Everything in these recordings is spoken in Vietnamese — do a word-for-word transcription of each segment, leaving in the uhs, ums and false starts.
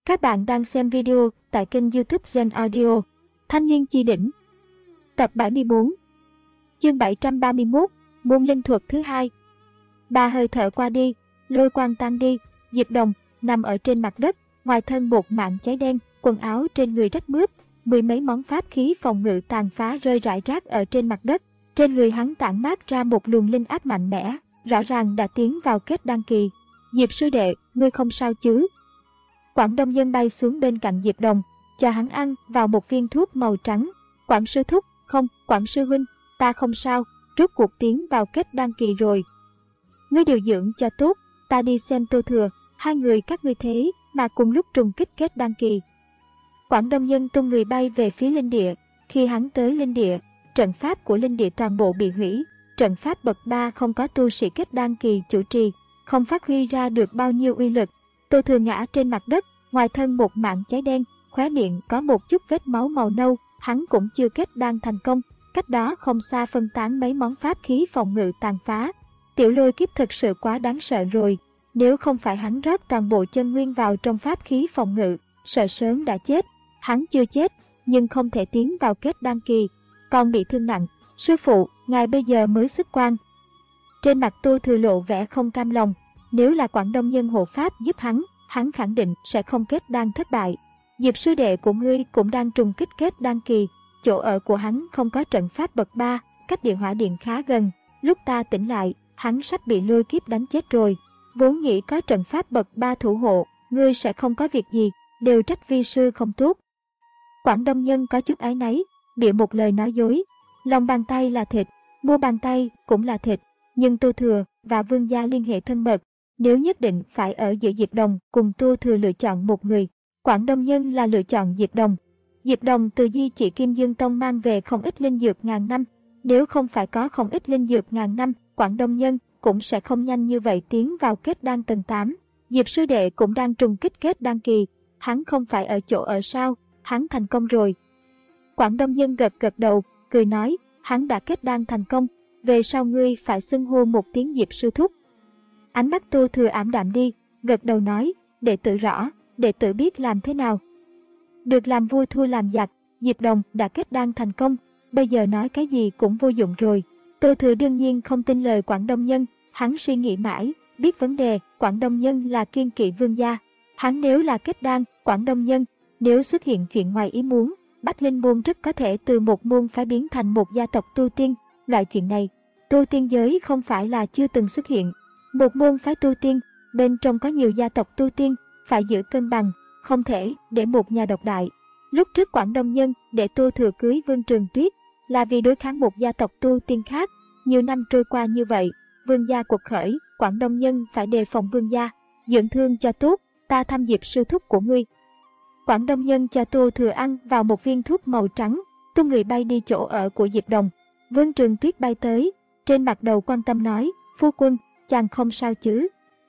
Các bạn đang xem video tại kênh YouTube Gen Audio. Thanh niên chi đỉnh. Tập bảy mươi tư. Chương bảy trăm ba mươi mốt. Môn linh thuật thứ hai. Ba hơi thở qua đi, lôi quang tan đi, Diệp Đồng nằm ở trên mặt đất, ngoài thân một mảng cháy đen, quần áo trên người rách mướp, mười mấy món pháp khí phòng ngự tàn phá rơi rải rác ở trên mặt đất. Trên người hắn tản mát ra một luồng linh áp mạnh mẽ, rõ ràng đã tiến vào kết đan kỳ. Diệp sư đệ, ngươi không sao chứ? Quảng Đông Dân bay xuống bên cạnh Diệp Đồng, cho hắn ăn vào một viên thuốc màu trắng. Quảng sư thúc, không, Quảng sư huynh, ta không sao, rốt cuộc tiến vào kết đan kỳ rồi. Ngươi điều dưỡng cho tốt, ta đi xem Tô Thừa, hai người các ngươi thế mà cùng lúc trùng kích kết đan kỳ. Quảng Đông Dân tung người bay về phía linh địa, khi hắn tới linh địa, trận pháp của linh địa toàn bộ bị hủy, trận pháp bậc ba không có tu sĩ kết đan kỳ chủ trì, không phát huy ra được bao nhiêu uy lực. Tô Thừa ngã trên mặt đất, ngoài thân một mảng cháy đen, khóe miệng có một chút vết máu màu nâu, hắn cũng chưa kết đan thành công, cách đó không xa phân tán mấy món pháp khí phòng ngự tàn phá. Tiểu Lôi Kiếp thực sự quá đáng sợ rồi, nếu không phải hắn rót toàn bộ chân nguyên vào trong pháp khí phòng ngự, sợ sớm đã chết. Hắn chưa chết, nhưng không thể tiến vào kết đan kỳ, còn bị thương nặng. Sư phụ, ngài bây giờ mới xuất quan. Trên mặt Tô Thừa lộ vẻ không cam lòng, nếu là Quảng Đông Nhân hộ pháp giúp hắn, hắn khẳng định sẽ không kết đan thất bại. Diệp sư đệ của ngươi cũng đang trùng kích kết đan kỳ, chỗ ở của hắn không có trận pháp bậc ba, cách địa hỏa điện khá gần, lúc ta tỉnh lại, hắn sắp bị lôi kiếp đánh chết rồi. Vốn nghĩ có trận pháp bậc ba thủ hộ, ngươi sẽ không có việc gì, đều trách vi sư không tốt. Quảng Đông Nhân có chút áy náy, bịa một lời nói dối. Lòng bàn tay là thịt, mua bàn tay cũng là thịt, nhưng Tô Thừa và Vương gia liên hệ thân mật, nếu nhất định phải ở giữa Diệp Đồng cùng Tô Thừa lựa chọn một người, Quảng Đông Nhân là lựa chọn Diệp Đồng. Diệp Đồng từ Di Chỉ Kim Dương Tông mang về không ít linh dược ngàn năm, nếu không phải có không ít linh dược ngàn năm, Quảng Đông Nhân cũng sẽ không nhanh như vậy tiến vào kết đan tầng tám. Diệp sư đệ cũng đang trùng kích kết đan kỳ, hắn không phải ở chỗ ở sao, hắn thành công rồi. Quảng Đông Nhân gật gật đầu, cười nói, hắn đã kết đan thành công, về sau ngươi phải xưng hô một tiếng Diệp sư thúc. Ánh mắt Tô Thừa ảm đạm đi, gật đầu nói, đệ tử rõ, đệ tử biết làm thế nào. Được làm vua thua làm giặc, Diệp Đồng đã kết đan thành công, bây giờ nói cái gì cũng vô dụng rồi. Tô Thừa đương nhiên không tin lời Quảng Đông Nhân, hắn suy nghĩ mãi, biết vấn đề, Quảng Đông Nhân là kiên kỵ Vương gia. Hắn nếu là kết đan, Quảng Đông Nhân, nếu xuất hiện chuyện ngoài ý muốn, Bách Linh môn rất có thể từ một môn phái biến thành một gia tộc tu tiên. Loại chuyện này, tu tiên giới không phải là chưa từng xuất hiện. Một môn phái tu tiên, bên trong có nhiều gia tộc tu tiên, phải giữ cân bằng, không thể để một nhà độc đại. Lúc trước Quảng Đông Nhân để Tô Thừa cưới Vương Trường Tuyết là vì đối kháng một gia tộc tu tiên khác. Nhiều năm trôi qua như vậy, Vương gia cuộc khởi, Quảng Đông Nhân phải đề phòng Vương gia. Dưỡng thương cho tốt, ta thăm Diệp sư thúc của ngươi. Quảng Đông Nhân cho Tô Thừa ăn vào một viên thuốc màu trắng, tung người bay đi chỗ ở của Diệp Đồng. Vương Trường Tuyết bay tới, trên mặt đầu quan tâm nói, phu quân, chàng không sao chứ?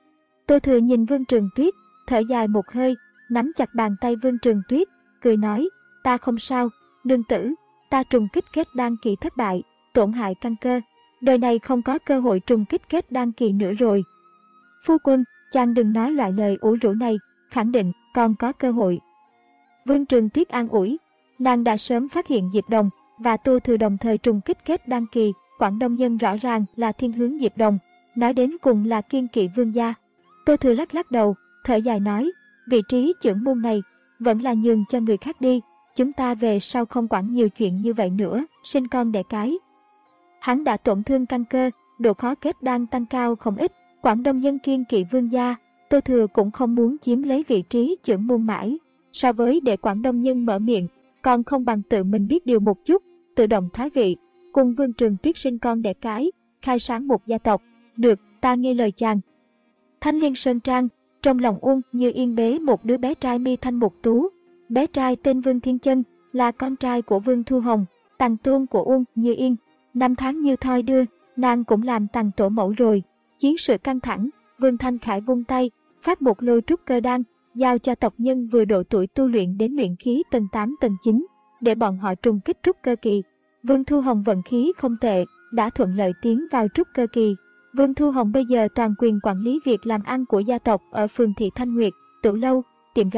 Tô Thừa nhìn Vương Trường Tuyết, thở dài một hơi, nắm chặt bàn tay Vương Trường Tuyết, cười nói, ta không sao, nương tử, ta trùng kích kết đan kỳ thất bại, tổn hại căn cơ, đời này không có cơ hội trùng kích kết đan kỳ nữa rồi. Phu quân, chàng đừng nói loại lời ủ rũ này, khẳng định còn có cơ hội. Vương Trường Tuyết an ủi, nàng đã sớm phát hiện Diệp Đồng và Tô Thừa đồng thời trùng kích kết đan kỳ, Quảng Đông Nhân rõ ràng là thiên hướng Diệp Đồng, nói đến cùng là kiên kỵ Vương gia. Tô Thừa lắc lắc đầu, thở dài nói, vị trí trưởng môn này vẫn là nhường cho người khác đi, chúng ta về sau không quản nhiều chuyện như vậy nữa, sinh con đẻ cái. Hắn đã tổn thương căn cơ, độ khó kết đan tăng cao không ít, Quảng Đông Nhân kiên kỵ Vương gia, Tô Thừa cũng không muốn chiếm lấy vị trí trưởng môn mãi. So với để Quảng Đông Nhân mở miệng, còn không bằng tự mình biết điều một chút, tự động thoái vị, cùng Vương Trường Tuyết sinh con đẻ cái, khai sáng một gia tộc. Được, ta nghe lời chàng. Thanh Liên Sơn Trang, trong lòng Uông Như Yên bế một đứa bé trai mi thanh mục tú. Bé trai tên Vương Thiên Chân, là con trai của Vương Thu Hồng, tằng tôn của Uông Như Yên. Năm tháng như thoi đưa, nàng cũng làm tằng tổ mẫu rồi. Chiến sự căng thẳng, Vương Thanh Khải vung tay, phát một lô trúc cơ đan, giao cho tộc nhân vừa độ tuổi tu luyện đến luyện khí tầng tám tầng chín, để bọn họ trùng kích trúc cơ kỳ. Vương Thu Hồng vận khí không tệ, đã thuận lợi tiến vào trúc cơ kỳ. Vương Thu Hồng bây giờ toàn quyền quản lý việc làm ăn của gia tộc ở phường Thị Thanh Nguyệt, Tửu Lâu, tiệm gạo.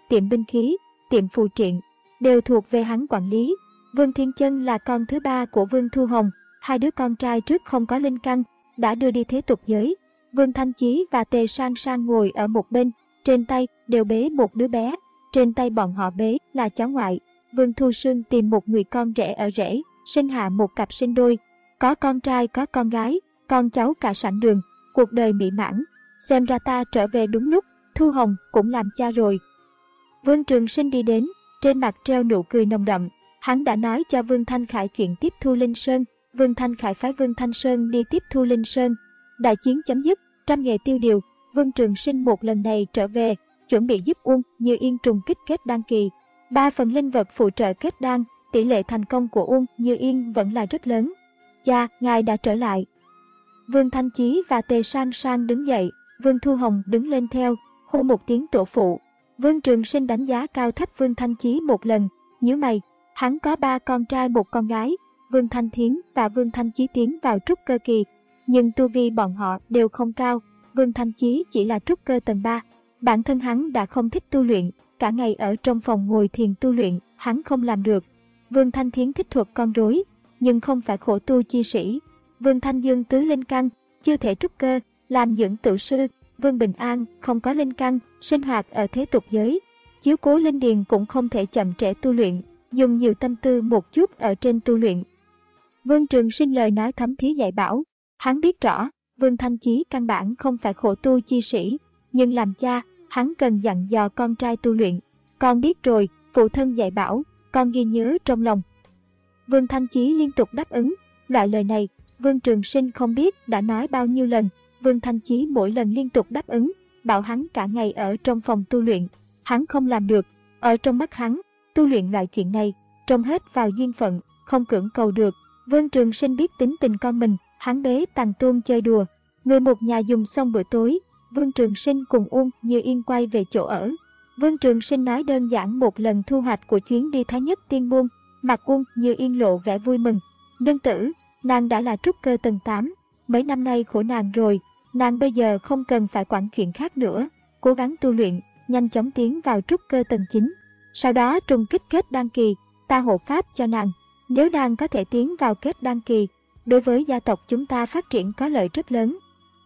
tiệm binh khí, tiệm phù triện, đều thuộc về hắn quản lý. Vương Thiên Chân là con thứ ba của Vương Thu Hồng, hai đứa con trai trước không có linh căn, đã đưa đi thế tục giới. Vương Thanh Chí và Tề Sang Sang ngồi ở một bên, trên tay đều bế một đứa bé, trên tay bọn họ bế là cháu ngoại. Vương Thu Sương tìm một người con rể ở rể, sinh hạ một cặp sinh đôi, có con trai có con gái, con cháu cả sẵn đường, cuộc đời mỹ mãn. Xem ra ta trở về đúng lúc, Thu Hồng cũng làm cha rồi. Vương Trường Sinh đi đến, trên mặt treo nụ cười nồng đậm. Hắn đã nói cho Vương Thanh Khải chuyện tiếp thu Linh Sơn. Vương Thanh Khải phái Vương Thanh Sơn đi tiếp thu Linh Sơn. Đại chiến chấm dứt, trăm nghề tiêu điều. Vương Trường Sinh một lần này trở về, chuẩn bị giúp Uông Như Yên trùng kích kết đan kỳ. Ba phần linh vật phụ trợ kết đan, tỷ lệ thành công của Uông Như Yên vẫn là rất lớn. Cha, ngài đã trở lại. Vương Thanh Chí và Tề Sang Sang đứng dậy, Vương Thu Hồng đứng lên theo, hô một tiếng tổ phụ. Vương Trường Sinh đánh giá cao thấp Vương Thanh Chí một lần, nhíu mày. Hắn có ba con trai một con gái, Vương Thanh Thiến và Vương Thanh Chí tiến vào trúc cơ kỳ, nhưng tu vi bọn họ đều không cao. Vương Thanh Chí chỉ là trúc cơ tầng ba. Bản thân hắn đã không thích tu luyện, cả ngày ở trong phòng ngồi thiền tu luyện, hắn không làm được. Vương Thanh Thiến thích thuật con rối, nhưng không phải khổ tu chi sĩ. Vương Thanh Dương tứ linh căn, chưa thể trúc cơ, làm dưỡng tự sư. Vương Bình An không có linh căn, sinh hoạt ở thế tục giới, chiếu cố linh điền cũng không thể chậm trễ tu luyện, dùng nhiều tâm tư một chút ở trên tu luyện. Vương Trường Sinh lời nói thấm thía dạy bảo, hắn biết rõ, Vương Thanh Chí căn bản không phải khổ tu chi sĩ, nhưng làm cha, hắn cần dặn dò con trai tu luyện. Con biết rồi, phụ thân dạy bảo, con ghi nhớ trong lòng. Vương Thanh Chí liên tục đáp ứng, loại lời này, Vương Trường Sinh không biết đã nói bao nhiêu lần. Vương Thanh Chí mỗi lần liên tục đáp ứng, bảo hắn cả ngày ở trong phòng tu luyện, hắn không làm được. Ở trong mắt hắn, tu luyện loại chuyện này, trông hết vào duyên phận, không cưỡng cầu được. Vương Trường Sinh biết tính tình con mình, hắn bế Tằng Tuôn chơi đùa. Người một nhà dùng xong bữa tối, Vương Trường Sinh cùng Uông Như Yên quay về chỗ ở. Vương Trường Sinh nói đơn giản một lần thu hoạch của chuyến đi Thái Nhất Tiên Môn, mặt Uông Như Yên lộ vẻ vui mừng. Nương tử, nàng đã là trúc cơ tầng tám, mấy năm nay khổ nàng rồi, nàng bây giờ không cần phải quản chuyện khác nữa, cố gắng tu luyện, nhanh chóng tiến vào trúc cơ tầng chín. Sau đó trùng kích kết đan kỳ, ta hộ pháp cho nàng. Nếu nàng có thể tiến vào kết đan kỳ, đối với gia tộc chúng ta phát triển có lợi rất lớn.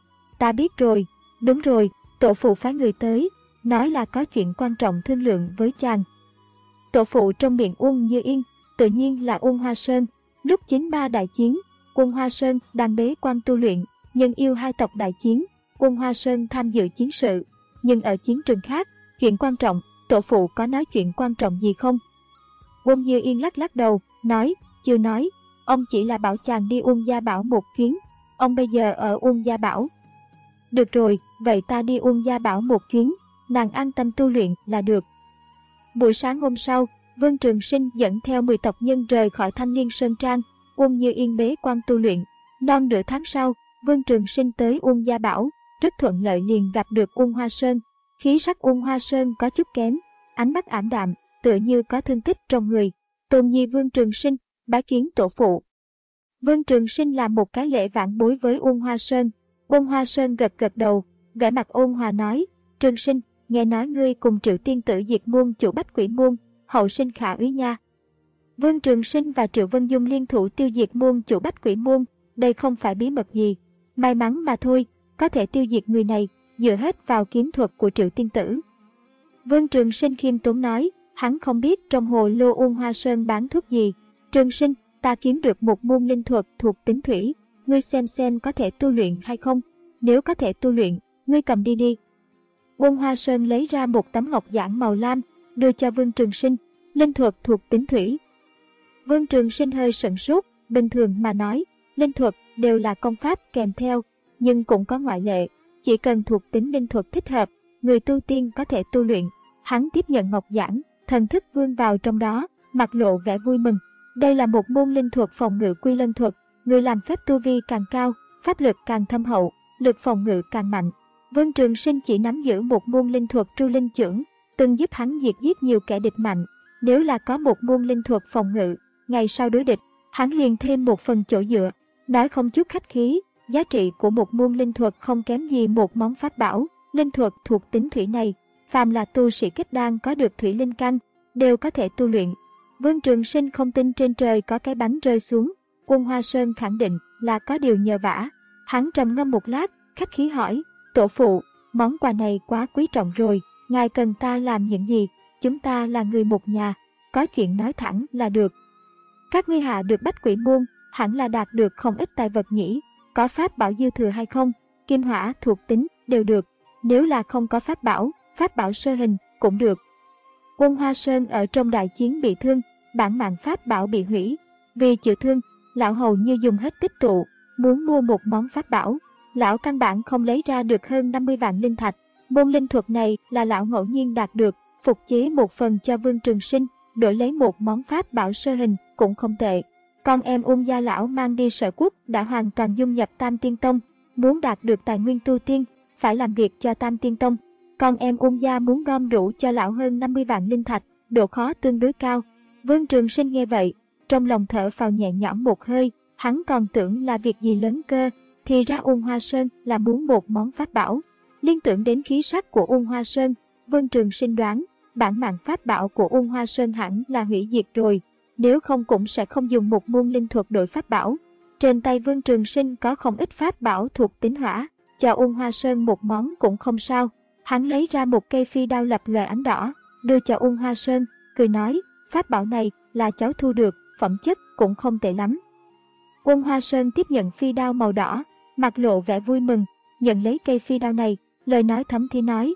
Ta biết rồi, đúng rồi, tổ phụ phái người tới, nói là có chuyện quan trọng thương lượng với chàng. Tổ phụ trong miệng Uông Như Yên, tự nhiên là Uông Hoa Sơn. Lúc chín ba đại chiến, Uông Hoa Sơn đang bế quan tu luyện, nhân yêu hai tộc đại chiến, Uông Hoa Sơn tham dự chiến sự. Nhưng ở chiến trường khác, chuyện quan trọng, tổ phụ có nói chuyện quan trọng gì không? Uông Như Yên lắc lắc đầu, nói, chưa nói, ông chỉ là bảo chàng đi Uông Gia Bảo một chuyến, ông bây giờ ở Uông Gia Bảo. Được rồi, vậy ta đi Uông Gia Bảo một chuyến, nàng an tâm tu luyện là được. Buổi sáng hôm sau, Vương Trường Sinh dẫn theo mười tộc nhân rời khỏi Thanh Niên Sơn Trang, Uông Như Yên bế quan tu luyện. Non nửa tháng sau, Vương Trường Sinh tới Uông Gia Bảo, rất thuận lợi liền gặp được Uông Hoa Sơn. Khí sắc Uông Hoa Sơn có chút kém, ánh mắt ảm đạm, tựa như có thương tích trong người. Tôn nhi Vương Trường Sinh, bái kiến tổ phụ. Vương Trường Sinh làm một cái lễ vãn bối với Uông Hoa Sơn. Uông Hoa Sơn gật gật đầu, vẻ mặt ôn hòa nói, Trường Sinh, nghe nói ngươi cùng Triệu tiên tử diệt môn chủ Bách Quỷ môn, hậu sinh khả úy nha. Vương Trường Sinh và Triệu Vân Dung liên thủ tiêu diệt môn chủ Bách Quỷ môn, đây không phải bí mật gì, may mắn mà thôi, có thể tiêu diệt người này, dựa hết vào kiếm thuật của Triệu tiên tử. Vương Trường Sinh khiêm tốn nói, hắn không biết trong hồ lô Uông Hoa Sơn bán thuốc gì. Trường Sinh, ta kiếm được một môn linh thuật thuộc tính thủy, ngươi xem xem có thể tu luyện hay không, nếu có thể tu luyện, ngươi cầm đi đi. Uông Hoa Sơn lấy ra một tấm ngọc giản màu lam, đưa cho Vương Trường Sinh, linh thuật thuộc tính thủy. Vương Trường Sinh hơi sửng sốt, bình thường mà nói, linh thuật đều là công pháp kèm theo, nhưng cũng có ngoại lệ, chỉ cần thuộc tính linh thuật thích hợp, người tu tiên có thể tu luyện. Hắn tiếp nhận ngọc giản, thần thức vươn vào trong đó, mặt lộ vẻ vui mừng. Đây là một môn linh thuật phòng ngự quy lân thuật, người làm phép tu vi càng cao, pháp lực càng thâm hậu, lực phòng ngự càng mạnh. Vương Trường Sinh chỉ nắm giữ một môn linh thuật tru linh chưởng, từng giúp hắn diệt giết nhiều kẻ địch mạnh. Nếu là có một môn linh thuật phòng ngự, ngày sau đối địch, hắn liền thêm một phần chỗ dựa. Nói không chút khách khí, giá trị của một môn linh thuật không kém gì một món pháp bảo. Linh thuật thuộc tính thủy này, phàm là tu sĩ kết đan có được thủy linh căn, đều có thể tu luyện. Vương Trường Sinh không tin trên trời có cái bánh rơi xuống, Quân Hoa Sơn khẳng định là có điều nhờ vả. Hắn trầm ngâm một lát, khách khí hỏi, tổ phụ, món quà này quá quý trọng rồi, ngài cần ta làm những gì? Chúng ta là người một nhà, có chuyện nói thẳng là được. Các ngươi hạ được Bách Quỷ Môn, hẳn là đạt được không ít tài vật nhỉ, có pháp bảo dư thừa hay không, kim hỏa thuộc tính đều được, nếu là không có pháp bảo, pháp bảo sơ hình cũng được. Quân Hoa Sơn ở trong đại chiến bị thương, bản mạng pháp bảo bị hủy, vì chữa thương, lão hầu như dùng hết tích tụ, muốn mua một món pháp bảo, lão căn bản không lấy ra được hơn năm mươi vạn linh thạch. Môn linh thuật này là lão ngẫu nhiên đạt được, phục chế một phần cho Vương Trường Sinh, đổi lấy một món pháp bảo sơ hình cũng không tệ. Con em Ung gia lão mang đi Sở Quốc đã hoàn toàn dung nhập Tam Tiên Tông, muốn đạt được tài nguyên tu tiên, phải làm việc cho Tam Tiên Tông. Con em Ung gia muốn gom đủ cho lão hơn năm mươi vạn linh thạch, độ khó tương đối cao. Vương Trường Sinh nghe vậy, trong lòng thở phào nhẹ nhõm một hơi, hắn còn tưởng là việc gì lớn cơ, thì ra Ung Hoa Sơn là muốn một món pháp bảo. Liên tưởng đến khí sắc của Ung Hoa Sơn, Vương Trường Sinh đoán, bản mạng pháp bảo của Ung Hoa Sơn hẳn là hủy diệt rồi, nếu không cũng sẽ không dùng một môn linh thuật đổi pháp bảo. Trên tay Vương Trường Sinh có không ít pháp bảo thuộc tính hỏa, cho Ung Hoa Sơn một món cũng không sao. Hắn lấy ra một cây phi đao lập lòe ánh đỏ, đưa cho Ung Hoa Sơn, cười nói, pháp bảo này là cháu thu được, phẩm chất cũng không tệ lắm. Ung Hoa Sơn tiếp nhận phi đao màu đỏ, mặt lộ vẻ vui mừng, nhận lấy cây phi đao này, lời nói thấm thía nói,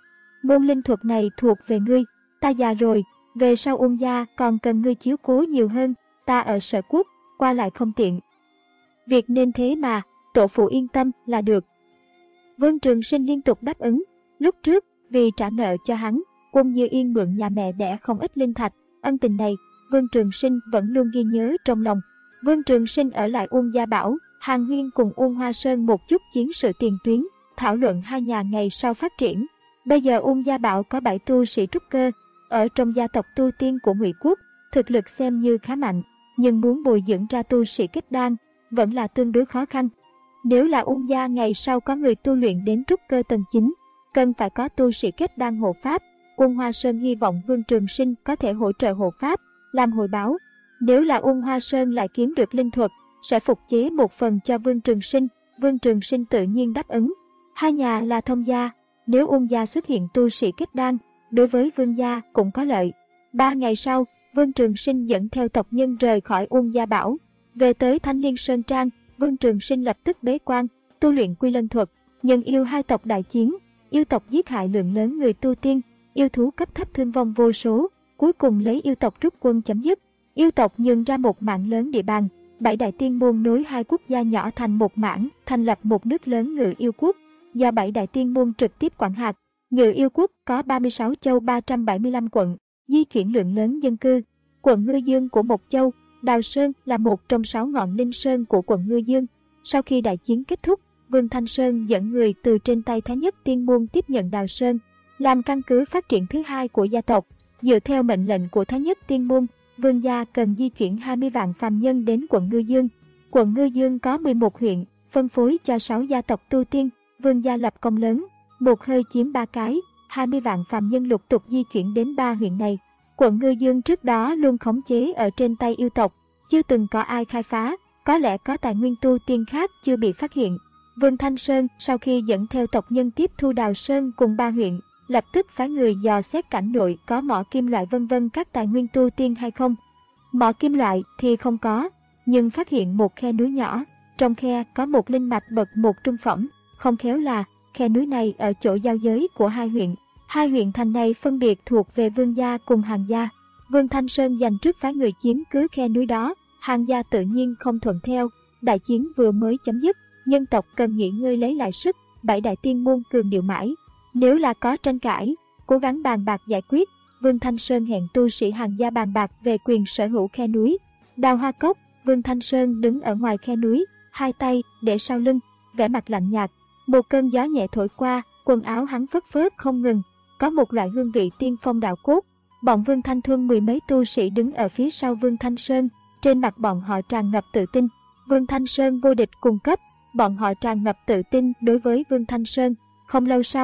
môn linh thuật này thuộc về ngươi, ta già rồi, về sau Ung gia còn cần ngươi chiếu cố nhiều hơn, ta ở Sở Quốc, qua lại không tiện. Việc nên thế mà, tổ phụ yên tâm là được. Vương Trường Sinh liên tục đáp ứng. Lúc trước, vì trả nợ cho hắn, Quân Như Yên mượn nhà mẹ đẻ không ít linh thạch, ân tình này, Vương Trường Sinh vẫn luôn ghi nhớ trong lòng. Vương Trường Sinh ở lại Uông Gia Bảo, hàn huyên cùng Uông Hoa Sơn một chút chiến sự tiền tuyến, thảo luận hai nhà ngày sau phát triển. Bây giờ Uông Gia Bảo có bảy tu sĩ trúc cơ, ở trong gia tộc tu tiên của Ngụy Quốc, thực lực xem như khá mạnh, nhưng muốn bồi dưỡng ra tu sĩ kết đan vẫn là tương đối khó khăn. Nếu là Uông gia ngày sau có người tu luyện đến trúc cơ tầng chín, cần phải có tu sĩ kết đan hộ pháp. Uông Hoa Sơn hy vọng Vương Trường Sinh có thể hỗ trợ hộ pháp, làm hồi báo. Nếu là Uông Hoa Sơn lại kiếm được linh thuật, sẽ phục chế một phần cho Vương Trường Sinh. Vương Trường Sinh tự nhiên đáp ứng. Hai nhà là thông gia, nếu Uông gia xuất hiện tu sĩ kết đan, đối với Vương gia cũng có lợi. Ba ngày sau, Vương Trường Sinh dẫn theo tộc nhân rời khỏi Uông Gia Bảo, về tới Thanh Liên Sơn Trang. Vương Trường Sinh lập tức bế quan, tu luyện Quy Lân thuật. Nhân yêu hai tộc đại chiến, yêu tộc giết hại lượng lớn người tu tiên, yêu thú cấp thấp thương vong vô số, cuối cùng lấy yêu tộc rút quân chấm dứt. Yêu tộc nhường ra một mảng lớn địa bàn, bảy đại tiên môn nối hai quốc gia nhỏ thành một mảng, thành lập một nước lớn Ngự Yêu Quốc, do bảy đại tiên môn trực tiếp quản hạt. Ngự Yêu Quốc có ba mươi sáu châu ba trăm bảy mươi lăm quận, di chuyển lượng lớn dân cư. Quận Ngư Dương của Một Châu, Đào Sơn là một trong sáu ngọn linh sơn của quận Ngư Dương. Sau khi đại chiến kết thúc, Vương Thanh Sơn dẫn người từ trên tay Thái Nhất Tiên Môn tiếp nhận Đào Sơn, làm căn cứ phát triển thứ hai của gia tộc. Dựa theo mệnh lệnh của Thái Nhất Tiên Môn, Vương gia cần di chuyển hai mươi vạn phàm nhân đến quận Ngư Dương. Quận Ngư Dương có mười một huyện, phân phối cho sáu gia tộc tu tiên. Vương gia lập công lớn, một hơi chiếm ba cái, hai mươi vạn phàm nhân lục tục di chuyển đến ba huyện này. Quận Ngư Dương trước đó luôn khống chế ở trên tay yêu tộc, chưa từng có ai khai phá, có lẽ có tài nguyên tu tiên khác chưa bị phát hiện. Vương Thanh Sơn sau khi dẫn theo tộc nhân tiếp thu Đào Sơn cùng ba huyện, lập tức phái người dò xét cảnh nội có mỏ kim loại vân vân các tài nguyên tu tiên hay không. Mỏ kim loại thì không có, nhưng phát hiện một khe núi nhỏ, trong khe có một linh mạch bậc một trung phẩm, không khéo là khe núi này ở chỗ giao giới của hai huyện. Hai huyện thành này phân biệt thuộc về Vương gia cùng Hàn gia. Vương Thanh Sơn dành trước phái người chiếm cứ khe núi đó, Hàn gia tự nhiên không thuận theo. Đại chiến vừa mới chấm dứt, nhân tộc cần nghỉ ngơi lấy lại sức, bảy đại tiên môn cường điệu mãi. Nếu là có tranh cãi, cố gắng bàn bạc giải quyết. Vương Thanh Sơn hẹn tu sĩ Hàn gia bàn bạc về quyền sở hữu khe núi. Đào Hoa Cốc, Vương Thanh Sơn đứng ở ngoài khe núi, hai tay để sau lưng, vẻ mặt lạnh nhạt. Một cơn gió nhẹ thổi qua, quần áo hắn phất phớt không ngừng, có một loại hương vị tiên phong đạo cốt. Bọn Vương Thanh Thuân mười mấy tu sĩ đứng ở phía sau Vương Thanh Sơn, trên mặt bọn họ tràn ngập tự tin. Vương Thanh Sơn vô địch cùng cấp, bọn họ tràn ngập tự tin đối với Vương Thanh Sơn. Không lâu sau,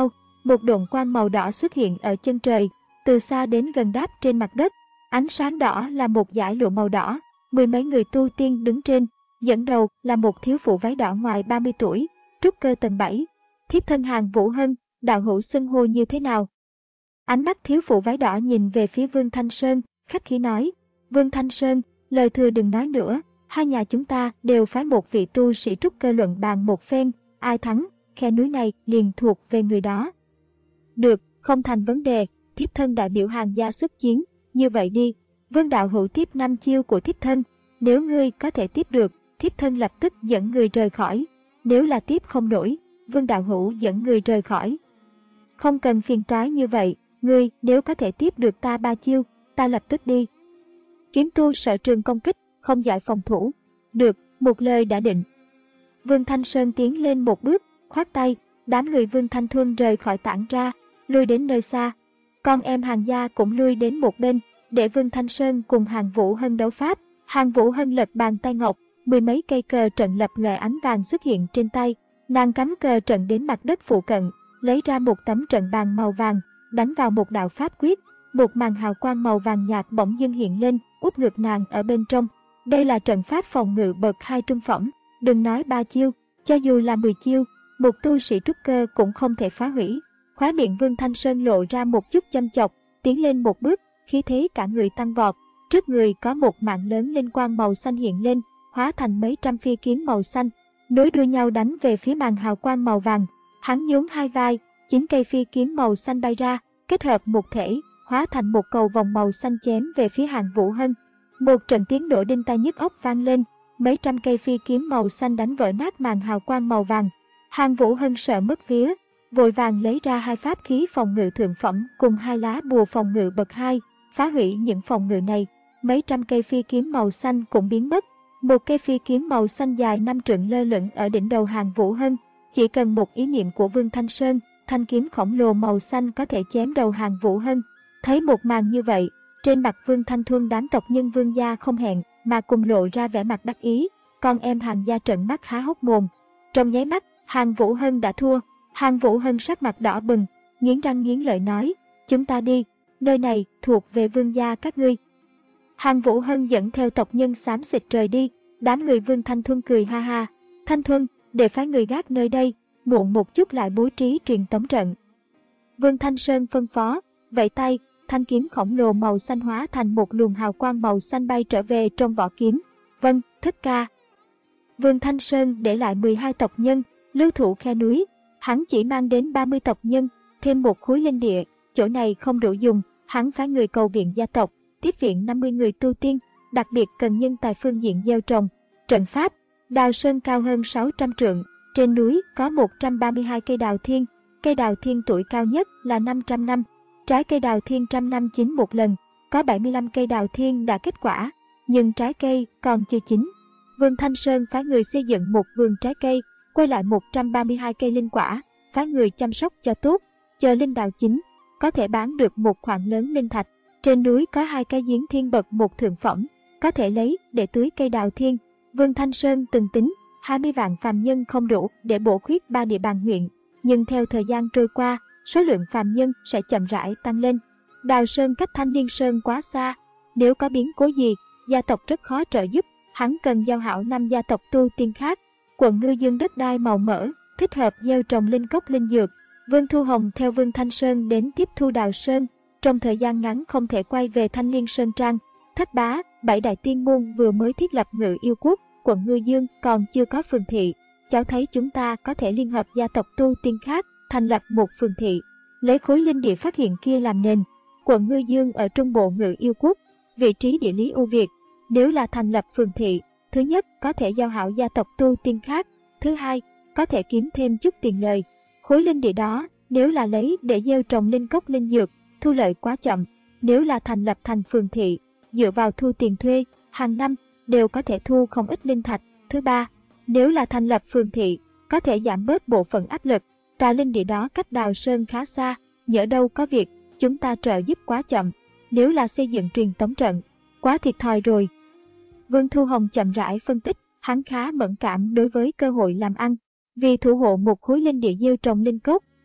Một độn quang màu đỏ xuất hiện ở chân trời, từ xa đến gần đáp trên mặt đất. Ánh sáng đỏ là một dải lụa màu đỏ, mười mấy người tu tiên đứng trên, dẫn đầu là một thiếu phụ váy đỏ ngoài ba mươi tuổi, trúc cơ tầng bảy. Thiếp thân Hàn Vũ Hân, đạo hữu xưng hô như thế nào? Ánh mắt thiếu phụ váy đỏ nhìn về phía Vương Thanh Sơn, khách khí nói. Vương Thanh Sơn, lời thừa đừng nói nữa, hai nhà chúng ta đều phái một vị tu sĩ trúc cơ luận bàn một phen, ai thắng, khe núi này liền thuộc về người đó. Được, không thành vấn đề, thiếp thân đại biểu Hàn gia xuất chiến, như vậy đi, Vương đạo hữu tiếp năm chiêu của thiếp thân, nếu ngươi có thể tiếp được, thiếp thân lập tức dẫn người rời khỏi, nếu là tiếp không nổi, Vương đạo hữu dẫn người rời khỏi. Không cần phiền toái như vậy, ngươi nếu có thể tiếp được ta ba chiêu, ta lập tức đi. Kiếm tu sở trường công kích, không giỏi phòng thủ. Được, một lời đã định. Vương Thanh Sơn tiến lên một bước, khoát tay, đám người Vương Thanh Thuân rời khỏi tản ra, lui đến nơi xa. Con em Hàn gia cũng lui đến một bên, để Vương Thanh Sơn cùng Hàn Vũ Hân đấu pháp. Hàn Vũ Hân lật bàn tay ngọc, mười mấy cây cờ trận lập lòe ánh vàng xuất hiện trên tay. Nàng cắm cờ trận đến mặt đất phụ cận, lấy ra một tấm trận bàn màu vàng, đánh vào một đạo pháp quyết. Một màn hào quang màu vàng nhạt bỗng dưng hiện lên, úp ngược nàng ở bên trong. Đây là trận pháp phòng ngự bậc hai trung phẩm, đừng nói ba chiêu, cho dù là mười chiêu, một tu sĩ trúc cơ cũng không thể phá hủy. Khóe miệng Vương Thanh Sơn lộ ra một chút châm chọc, tiến lên một bước, khí thế cả người tăng vọt. Trước người có một mạng lớn linh quang màu xanh hiện lên, hóa thành mấy trăm phi kiếm màu xanh, nối đuôi nhau đánh về phía màn hào quang màu vàng. Hắn nhún hai vai, chín cây phi kiếm màu xanh bay ra, kết hợp một thể, hóa thành một cầu vòng màu xanh chém về phía Hàn Vũ Hân. Một trận tiếng nổ đinh tai nhức óc vang lên, mấy trăm cây phi kiếm màu xanh đánh vỡ nát màn hào quang màu vàng. Hàn Vũ Hân sợ mất vía, vội vàng lấy ra hai pháp khí phòng ngự thượng phẩm cùng hai lá bùa phòng ngự bậc hai, phá hủy những phòng ngự này. Mấy trăm cây phi kiếm màu xanh cũng biến mất. Một cây phi kiếm màu xanh dài năm trượng lơ lửng ở đỉnh đầu Hàn Vũ Hân, chỉ cần một ý niệm của Vương Thanh Sơn, thanh kiếm khổng lồ màu xanh có thể chém đầu Hàn Vũ Hân. Thấy một màn như vậy, trên mặt Vương Thanh Thuân đám tộc nhân Vương gia không hẹn mà cùng lộ ra vẻ mặt đắc ý, con em Hàn gia trợn mắt há hốc mồm. Trong nháy mắt, Hàn Vũ Hân đã thua. Hàn Vũ Hân sắc mặt đỏ bừng, nghiến răng nghiến lợi nói, chúng ta đi, nơi này thuộc về Vương gia các ngươi. Hàn Vũ Hân dẫn theo tộc nhân xám xịt rời đi, đám người Vương Thanh Thuân cười ha ha. Thanh Thuân, để phái người gác nơi đây, muộn một chút lại bố trí truyền tống trận. Vương Thanh Sơn phân phó, vẫy tay, thanh kiếm khổng lồ màu xanh hóa thành một luồng hào quang màu xanh bay trở về trong vỏ kiếm. Vâng, thích ca. Vương Thanh Sơn để lại mười hai tộc nhân, lưu thủ khe núi. Hắn chỉ mang đến ba mươi tộc nhân, thêm một khối linh địa, chỗ này không đủ dùng, hắn phái người cầu viện gia tộc, tiếp viện năm mươi người tu tiên, đặc biệt cần nhân tài phương diện gieo trồng. Trận pháp, đào sơn cao hơn sáu trăm trượng, trên núi có một trăm ba mươi hai cây đào thiên, cây đào thiên tuổi cao nhất là năm trăm năm, trái cây đào thiên trăm năm chín một lần, có bảy mươi lăm cây đào thiên đã kết quả, nhưng trái cây còn chưa chín. Vương Thanh Sơn phái người xây dựng một vườn trái cây, quay lại một trăm ba mươi hai cây linh quả, phái người chăm sóc cho tốt, chờ linh đào chín, có thể bán được một khoản lớn linh thạch. Trên núi có hai cái giếng thiên bậc một thượng phẩm, có thể lấy để tưới cây đào thiên. Vương Thanh Sơn từng tính, hai mươi vạn phàm nhân không đủ để bổ khuyết ba địa bàn huyện, nhưng theo thời gian trôi qua, số lượng phàm nhân sẽ chậm rãi tăng lên. Đào Sơn cách Thanh Liên Sơn quá xa, nếu có biến cố gì, gia tộc rất khó trợ giúp, hắn cần giao hảo năm gia tộc tu tiên khác. Quận Ngư Dương đất đai màu mỡ, thích hợp gieo trồng linh cốc linh dược. Vương Thu Hồng theo Vương Thanh Sơn đến tiếp thu Đào Sơn, trong thời gian ngắn không thể quay về Thanh Liên Sơn Trang. Thất bá, bảy đại tiên môn vừa mới thiết lập Ngự Yêu Quốc, quận Ngư Dương còn chưa có phường thị. Cháu thấy chúng ta có thể liên hợp gia tộc tu tiên khác, thành lập một phường thị, lấy khối linh địa phát hiện kia làm nền. Quận Ngư Dương ở trung bộ Ngự Yêu Quốc, vị trí địa lý ưu việt. Nếu là thành lập phường thị, thứ nhất có thể giao hảo gia tộc tu tiên khác, thứ hai có thể kiếm thêm chút tiền lời. Khối linh địa đó nếu là lấy để gieo trồng linh cốc linh dược, thu lợi quá chậm. Nếu là thành lập thành phường thị, dựa vào thu tiền thuê, hàng năm đều có thể thu không ít linh thạch. Thứ ba, nếu là thành lập phường thị, có thể giảm bớt bộ phận áp lực. Tòa linh địa đó cách Đào Sơn khá xa, nhỡ đâu có việc, chúng ta trợ giúp quá chậm. Nếu là xây dựng truyền tống trận, quá thiệt thòi rồi. Vương Thu Hồng chậm rãi phân tích, hắn khá mẫn cảm đối với cơ hội làm ăn. Vì thủ hộ một khối linh địa gieo trồng linh cốc,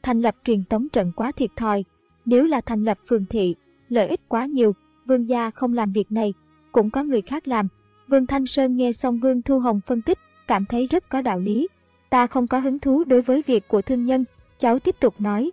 thành lập truyền tống trận quá thiệt thòi. Nếu là thành lập phường thị, lợi ích quá nhiều, Vương gia không làm việc này, cũng có người khác làm. Vương Thanh Sơn nghe xong Vương Thu Hồng phân tích, cảm thấy rất có đạo lý. Ta không có hứng thú đối với việc của thương nhân, cháu tiếp tục nói.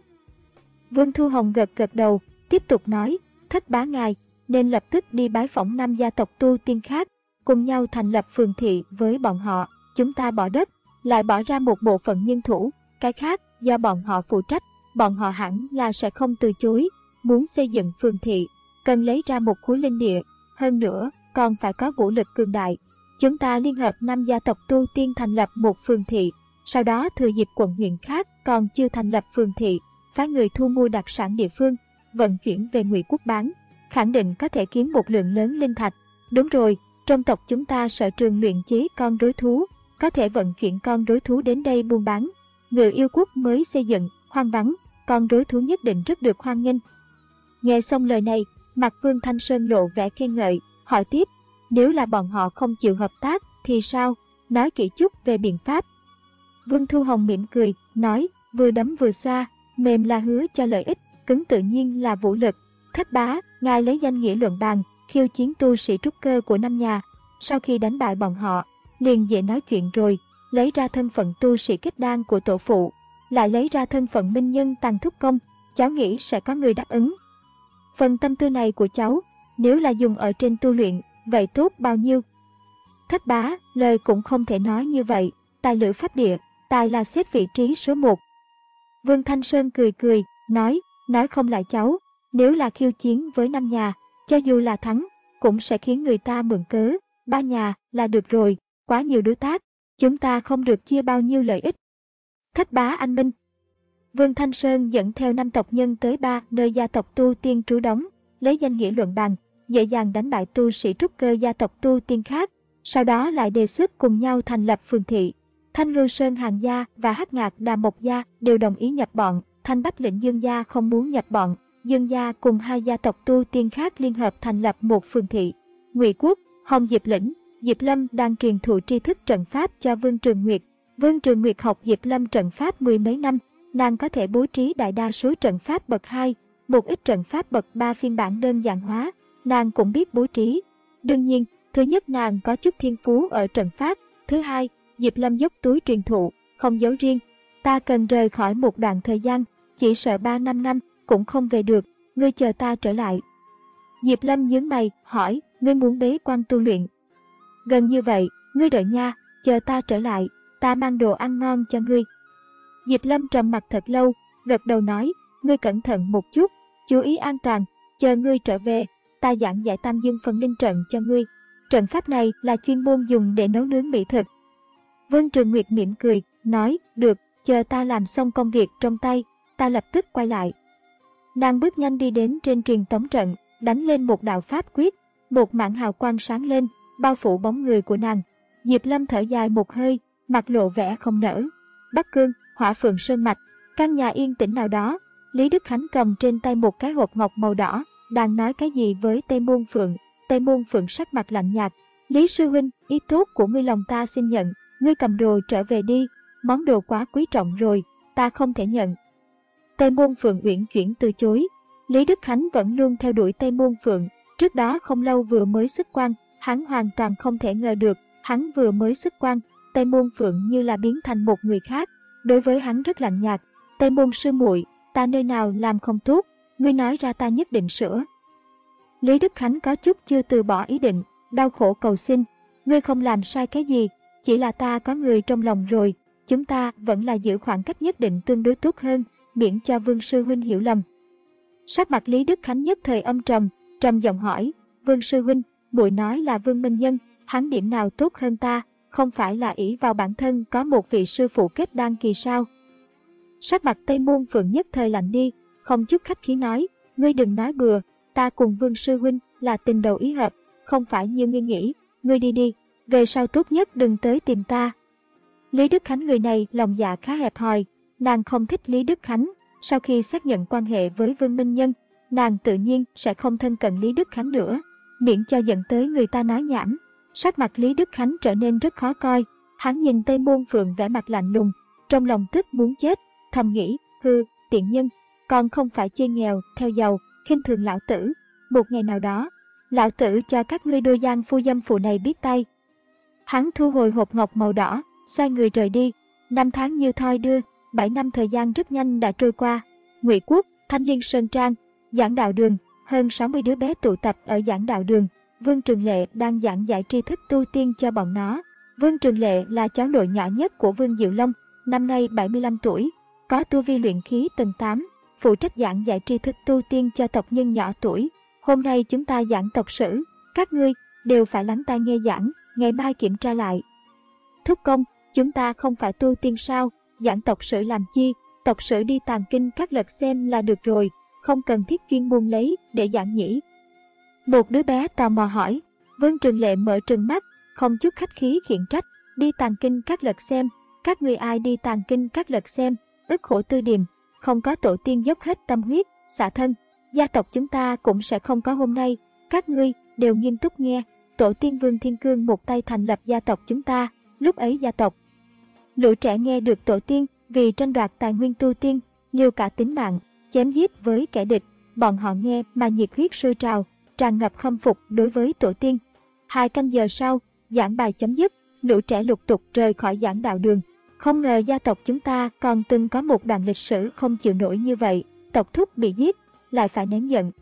Vương Thu Hồng gật gật đầu, tiếp tục nói, thất bá ngài, nên lập tức đi bái phỏng năm gia tộc tu tiên khác, cùng nhau thành lập phường thị với bọn họ. Chúng ta bỏ đất, lại bỏ ra một bộ phận nhân thủ, cái khác do bọn họ phụ trách, bọn họ hẳn là sẽ không từ chối. Muốn xây dựng phường thị, cần lấy ra một khối linh địa, hơn nữa còn phải có vũ lực cường đại. Chúng ta liên hợp năm gia tộc tu tiên thành lập một phường thị, sau đó thừa dịp quận huyện khác còn chưa thành lập phường thị, phái người thu mua đặc sản địa phương, vận chuyển về Ngụy Quốc bán, khẳng định có thể kiếm một lượng lớn linh thạch. Đúng rồi, trong tộc chúng ta sở trường luyện chế con rối thú, có thể vận chuyển con rối thú đến đây buôn bán. Ngự Yêu Quốc mới xây dựng, hoang vắng, con rối thú nhất định rất được hoan nghênh. Nghe xong lời này, mặt Vương Thanh Sơn lộ vẻ khen ngợi, hỏi tiếp, nếu là bọn họ không chịu hợp tác thì sao, nói kỹ chút về biện pháp. Vương Thu Hồng mỉm cười, nói, vừa đấm vừa xoa, mềm là hứa cho lợi ích, cứng tự nhiên là vũ lực. Thất bá, ngài lấy danh nghĩa luận bàn, khiêu chiến tu sĩ trúc cơ của năm nhà, sau khi đánh bại bọn họ, liền dễ nói chuyện rồi, lấy ra thân phận tu sĩ kết đan của tổ phụ, lại lấy ra thân phận minh nhân Tàng Thúc Công, cháu nghĩ sẽ có người đáp ứng. Phần tâm tư này của cháu, nếu là dùng ở trên tu luyện, vậy tốt bao nhiêu? Thất bá, lời cũng không thể nói như vậy, tài lữ pháp địa, tài là xếp vị trí số một. Vương Thanh Sơn cười cười, nói, nói không lại cháu, nếu là khiêu chiến với năm nhà, cho dù là thắng, cũng sẽ khiến người ta mượn cớ, ba nhà là được rồi, quá nhiều đối tác, chúng ta không được chia bao nhiêu lợi ích. Thất bá anh minh. Vương Thanh Sơn dẫn theo năm tộc nhân tới ba nơi gia tộc tu tiên trú đóng, lấy danh nghĩa luận bàn, dễ dàng đánh bại tu sĩ trúc cơ gia tộc tu tiên khác, sau đó lại đề xuất cùng nhau thành lập phường thị. Thanh Ngưu Sơn Hàng gia và Hắc Ngạc Đà Mộc gia đều đồng ý nhập bọn, Thanh Bách Lĩnh Dương gia không muốn nhập bọn, Dương gia cùng hai gia tộc tu tiên khác liên hợp thành lập một phường thị. Ngụy Quốc, Hồng Diệp Lĩnh, Diệp Lâm đang truyền thụ tri thức trận pháp cho Vương Trường Nguyệt. Vương Trường Nguyệt học Diệp Lâm trận pháp mười mấy năm, nàng có thể bố trí đại đa số trận pháp bậc hai, một ít trận pháp bậc ba phiên bản đơn giản hóa, nàng cũng biết bố trí. Đương nhiên, thứ nhất nàng có chút thiên phú ở trận pháp, thứ hai, Diệp Lâm dốc túi truyền thụ, không giấu riêng. Ta cần rời khỏi một đoạn thời gian, chỉ sợ ba năm năm cũng không về được, ngươi chờ ta trở lại. Diệp Lâm nhướng mày, hỏi, ngươi muốn bế quan tu luyện? Gần như vậy, ngươi đợi nha, chờ ta trở lại, ta mang đồ ăn ngon cho ngươi. Diệp Lâm trầm mặt thật lâu, gật đầu nói, ngươi cẩn thận một chút, chú ý an toàn, chờ ngươi trở về, ta giảng giải Tam Dương Phần Linh trận cho ngươi. Trận pháp này là chuyên môn dùng để nấu nướng mỹ thực. Vương Trường Nguyệt mỉm cười, nói, được, chờ ta làm xong công việc trong tay, ta lập tức quay lại. Nàng bước nhanh đi đến trên truyền tống trận, đánh lên một đạo pháp quyết, một mảng hào quang sáng lên, bao phủ bóng người của nàng. Diệp Lâm thở dài một hơi, mặt lộ vẻ không nỡ. Bắc Cương, Hỏa Phượng Sơn Mạch, căn nhà yên tĩnh nào đó, Lý Đức Khánh cầm trên tay một cái hộp ngọc màu đỏ, đang nói cái gì với Tây Môn Phượng. Tây Môn Phượng sắc mặt lạnh nhạt, Lý sư huynh, ý tốt của ngươi lòng ta xin nhận, ngươi cầm đồ trở về đi, món đồ quá quý trọng rồi, ta không thể nhận. Tây Môn Phượng uyển chuyển từ chối. Lý Đức Khánh vẫn luôn theo đuổi Tây Môn Phượng, trước đó không lâu vừa mới xuất quan, hắn hoàn toàn không thể ngờ được, hắn vừa mới xuất quan, Tây Môn Phượng như là biến thành một người khác, đối với hắn rất lạnh nhạt. Tây Môn sư muội, ta nơi nào làm không tốt, ngươi nói ra ta nhất định sửa. Lý Đức Khánh có chút chưa từ bỏ ý định, đau khổ cầu xin, ngươi không làm sai cái gì, chỉ là ta có người trong lòng rồi, chúng ta vẫn là giữ khoảng cách nhất định tương đối tốt hơn, miễn cho Vương sư huynh hiểu lầm. Sắc mặt Lý Đức Khánh nhất thời âm trầm, trầm giọng hỏi, Vương sư huynh, muội nói là Vương Minh Nhân, hắn điểm nào tốt hơn ta, không phải là ỷ vào bản thân có một vị sư phụ kết đan kỳ sao? Sắc mặt Tây Môn Phượng nhất thời lạnh đi, không chút khách khí nói, ngươi đừng nói bừa, ta cùng Vương sư huynh là tình đầu ý hợp, không phải như ngươi nghĩ, ngươi đi đi, về sau tốt nhất đừng tới tìm ta. Lý Đức Khánh người này lòng dạ khá hẹp hòi, nàng không thích Lý Đức Khánh, sau khi xác nhận quan hệ với Vương Minh Nhân, nàng tự nhiên sẽ không thân cận Lý Đức Khánh nữa, miễn cho dẫn tới người ta nói nhảm. Sắc mặt Lý Đức Khánh trở nên rất khó coi, hắn nhìn Tây Môn Phượng vẻ mặt lạnh lùng, trong lòng tức muốn chết, thầm nghĩ, hư, tiện nhân, còn không phải chê nghèo, theo giàu, khinh thường lão tử. Một ngày nào đó, lão tử cho các ngươi đôi giang phu dâm phụ này biết tay. Hắn thu hồi hộp ngọc màu đỏ, xoay người rời đi. Năm tháng như thoi đưa, bảy năm thời gian rất nhanh đã trôi qua. Ngụy Quốc, Thanh Liên Sơn Trang, Giảng Đạo Đường, hơn sáu mươi đứa bé tụ tập ở Giảng Đạo Đường. Vương Trường Lệ đang giảng giải tri thức tu tiên cho bọn nó. Vương Trường Lệ là cháu nội nhỏ nhất của Vương Diệu Long, năm nay bảy mươi lăm tuổi, có tu vi luyện khí tầng tám, phụ trách giảng giải tri thức tu tiên cho tộc nhân nhỏ tuổi. Hôm nay chúng ta giảng tộc sử, các ngươi đều phải lắng tai nghe giảng, ngày mai kiểm tra lại. Thúc công, chúng ta không phải tu tiên sao, giảng tộc sử làm chi, tộc sử đi tàng kinh các lật xem là được rồi, không cần thiết chuyên môn lấy để giảng nhỉ. Một đứa bé tò mò hỏi. Vương Trường Lệ mở trừng mắt, không chút khách khí khiển trách, đi tàng kinh các lật xem, các ngươi ai đi tàng kinh các lật xem, ức khổ tư điềm, không có tổ tiên dốc hết tâm huyết, xả thân, gia tộc chúng ta cũng sẽ không có hôm nay, các ngươi đều nghiêm túc nghe, tổ tiên Vương Thiên Cương một tay thành lập gia tộc chúng ta, lúc ấy gia tộc. Lũ trẻ nghe được tổ tiên vì tranh đoạt tài nguyên tu tiên, liều cả tính mạng, chém giết với kẻ địch, bọn họ nghe mà nhiệt huyết sôi trào, tràn ngập khâm phục đối với tổ tiên. Hai canh giờ sau, giảng bài chấm dứt, lũ trẻ lục tục rời khỏi Giảng Đạo Đường. Không ngờ gia tộc chúng ta còn từng có một đoạn lịch sử không chịu nổi như vậy, tộc thúc bị giết, lại phải nén giận.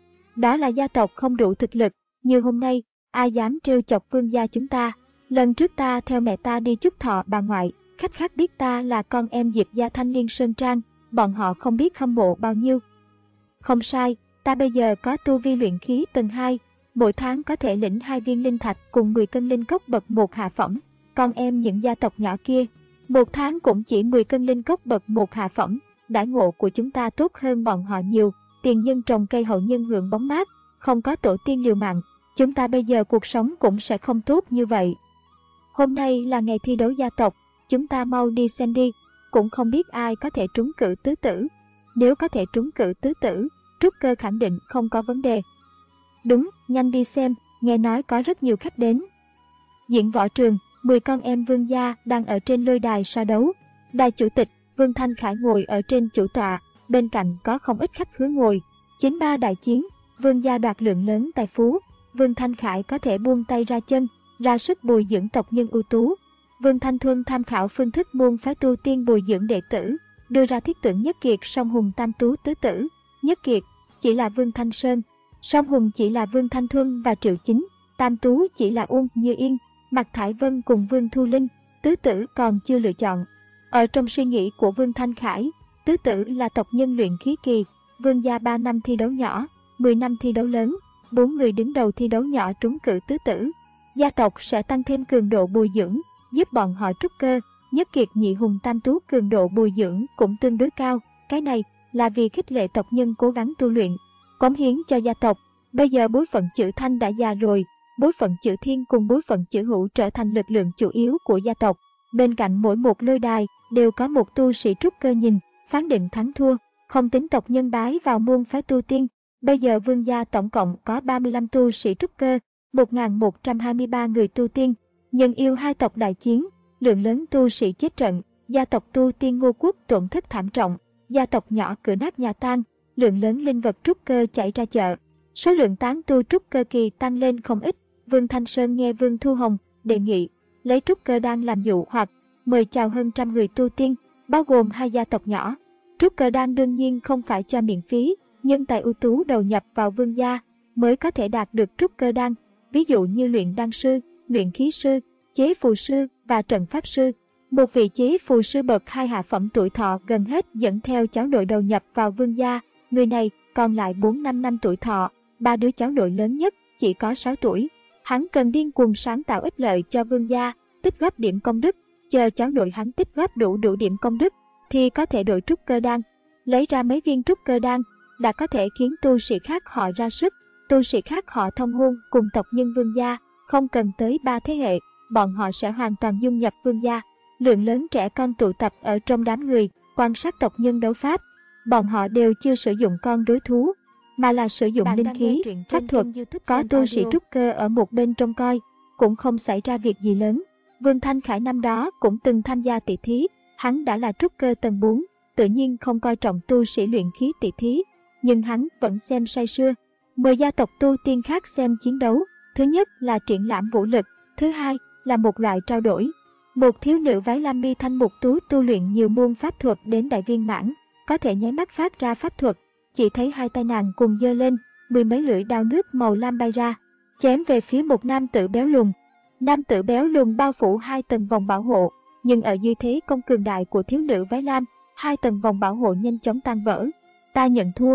Đó là gia tộc không đủ thực lực, như hôm nay, ai dám trêu chọc vương gia chúng ta. Lần trước ta theo mẹ ta đi chúc thọ bà ngoại, khách khác biết ta là con em Diệp gia Thanh Liên Sơn Trang, bọn họ không biết hâm mộ bao nhiêu. Không sai, ta bây giờ có tu vi luyện khí tầng hai, mỗi tháng có thể lĩnh hai viên linh thạch cùng mười cân linh cốc bậc một hạ phẩm. Con em những gia tộc nhỏ kia, một tháng cũng chỉ mười cân linh cốc bậc một hạ phẩm. Đãi ngộ của chúng ta tốt hơn bọn họ nhiều, tiền nhân trồng cây hậu nhân hưởng bóng mát, không có tổ tiên liều mạng, chúng ta bây giờ cuộc sống cũng sẽ không tốt như vậy. Hôm nay là ngày thi đấu gia tộc, chúng ta mau đi xem đi, cũng không biết ai có thể trúng cử tứ tử. Nếu có thể trúng cử tứ tử, Trúc Cơ khẳng định không có vấn đề. Đúng, nhanh đi xem, nghe nói có rất nhiều khách đến. Diễn võ trường, mười con em vương gia đang ở trên lôi đài so đấu. Đài chủ tịch, Vương Thanh Khải ngồi ở trên chủ tọa, bên cạnh có không ít khách khứa ngồi. Chính ba đại chiến, vương gia đoạt lượng lớn tài phú, Vương Thanh Khải có thể buông tay ra chân, ra sức bồi dưỡng tộc nhân ưu tú. Vương Thanh Thuân tham khảo phương thức môn phái tu tiên bồi dưỡng đệ tử, đưa ra thiết tưởng Nhất Kiệt, Song Hùng, Tam Tú tứ tử. Nhất Kiệt chỉ là Vương Thanh Sơn, Song Hùng chỉ là Vương Thanh Thuân và Triệu Chính, Tam Tú chỉ là Uông Như Yên, Mạc Thải Vân cùng Vương Thu Linh, tứ tử còn chưa lựa chọn. Ở trong suy nghĩ của Vương Thanh Khải, tứ tử là tộc nhân luyện khí kỳ, vương gia ba năm thi đấu nhỏ, mười năm thi đấu lớn, bốn người đứng đầu thi đấu nhỏ trúng cử tứ tử. Gia tộc sẽ tăng thêm cường độ bồi dưỡng, giúp bọn họ trúc cơ. Nhất Kiệt, Nhị Hùng, Tam Tú cường độ bồi dưỡng cũng tương đối cao, cái này là vì khích lệ tộc nhân cố gắng tu luyện, cống hiến cho gia tộc. Bây giờ bối phận chữ Thanh đã già rồi, bối phận chữ Thiên cùng bối phận chữ Hữu trở thành lực lượng chủ yếu của gia tộc. Bên cạnh mỗi một lôi đài đều có một tu sĩ trúc cơ nhìn, phán định thắng thua, không tính tộc nhân bái vào môn phái tu tiên. Bây giờ vương gia tổng cộng có ba mươi lăm tu sĩ trúc cơ, một nghìn một trăm hai mươi ba người tu tiên. Nhân yêu hai tộc đại chiến, lượng lớn tu sĩ chết trận, gia tộc tu tiên Ngô Quốc tổn thất thảm trọng, gia tộc nhỏ cửa nát nhà tan, lượng lớn linh vật trúc cơ chạy ra chợ. Số lượng tán tu trúc cơ kỳ tăng lên không ít. Vương Thanh Sơn nghe Vương Thu Hồng đề nghị lấy trúc cơ đan làm dụ hoặc mời chào hơn trăm người tu tiên, bao gồm hai gia tộc nhỏ. Trúc cơ đan đương nhiên không phải cho miễn phí, nhân tài ưu tú đầu nhập vào vương gia mới có thể đạt được trúc cơ đan, ví dụ như luyện đan sư, luyện khí sư, chế phù sư và trận pháp sư. Một vị chế phù sư bậc hai hạ phẩm tuổi thọ gần hết dẫn theo cháu nội đầu nhập vào vương gia, người này còn lại bốn năm năm tuổi thọ, ba đứa cháu nội lớn nhất chỉ có sáu tuổi. Hắn cần điên cuồng sáng tạo ích lợi cho vương gia, tích góp điểm công đức, chờ cháu nội hắn tích góp đủ đủ điểm công đức thì có thể đổi trúc cơ đan. Lấy ra mấy viên trúc cơ đan đã có thể khiến tu sĩ khác họ ra sức, tu sĩ khác họ thông hôn cùng tộc nhân vương gia, không cần tới ba thế hệ, bọn họ sẽ hoàn toàn dung nhập vương gia. Lượng lớn trẻ con tụ tập ở trong đám người, quan sát tộc nhân đấu pháp. Bọn họ đều chưa sử dụng con đối thú, mà là sử dụng linh khí, pháp thuật, có tu sĩ trúc cơ ở một bên trông coi, cũng không xảy ra việc gì lớn. Vương Thanh Khải năm đó cũng từng tham gia tỷ thí, hắn đã là trúc cơ tầng bốn, tự nhiên không coi trọng tu sĩ luyện khí tỷ thí, nhưng hắn vẫn xem say sưa. Mời gia tộc tu tiên khác xem chiến đấu, thứ nhất là triển lãm vũ lực, thứ hai là một loại trao đổi. Một thiếu nữ váy lam mi thanh mục tú tu luyện nhiều môn pháp thuật đến đại viên mãn, có thể nháy mắt phát ra pháp thuật, chỉ thấy hai tay nàng cùng giơ lên, mười mấy lưỡi đao nước màu lam bay ra, chém về phía một nam tử béo lùn. Nam tử béo lùn bao phủ hai tầng vòng bảo hộ, nhưng ở dưới thế công cường đại của thiếu nữ váy lam, hai tầng vòng bảo hộ nhanh chóng tan vỡ. Ta nhận thua.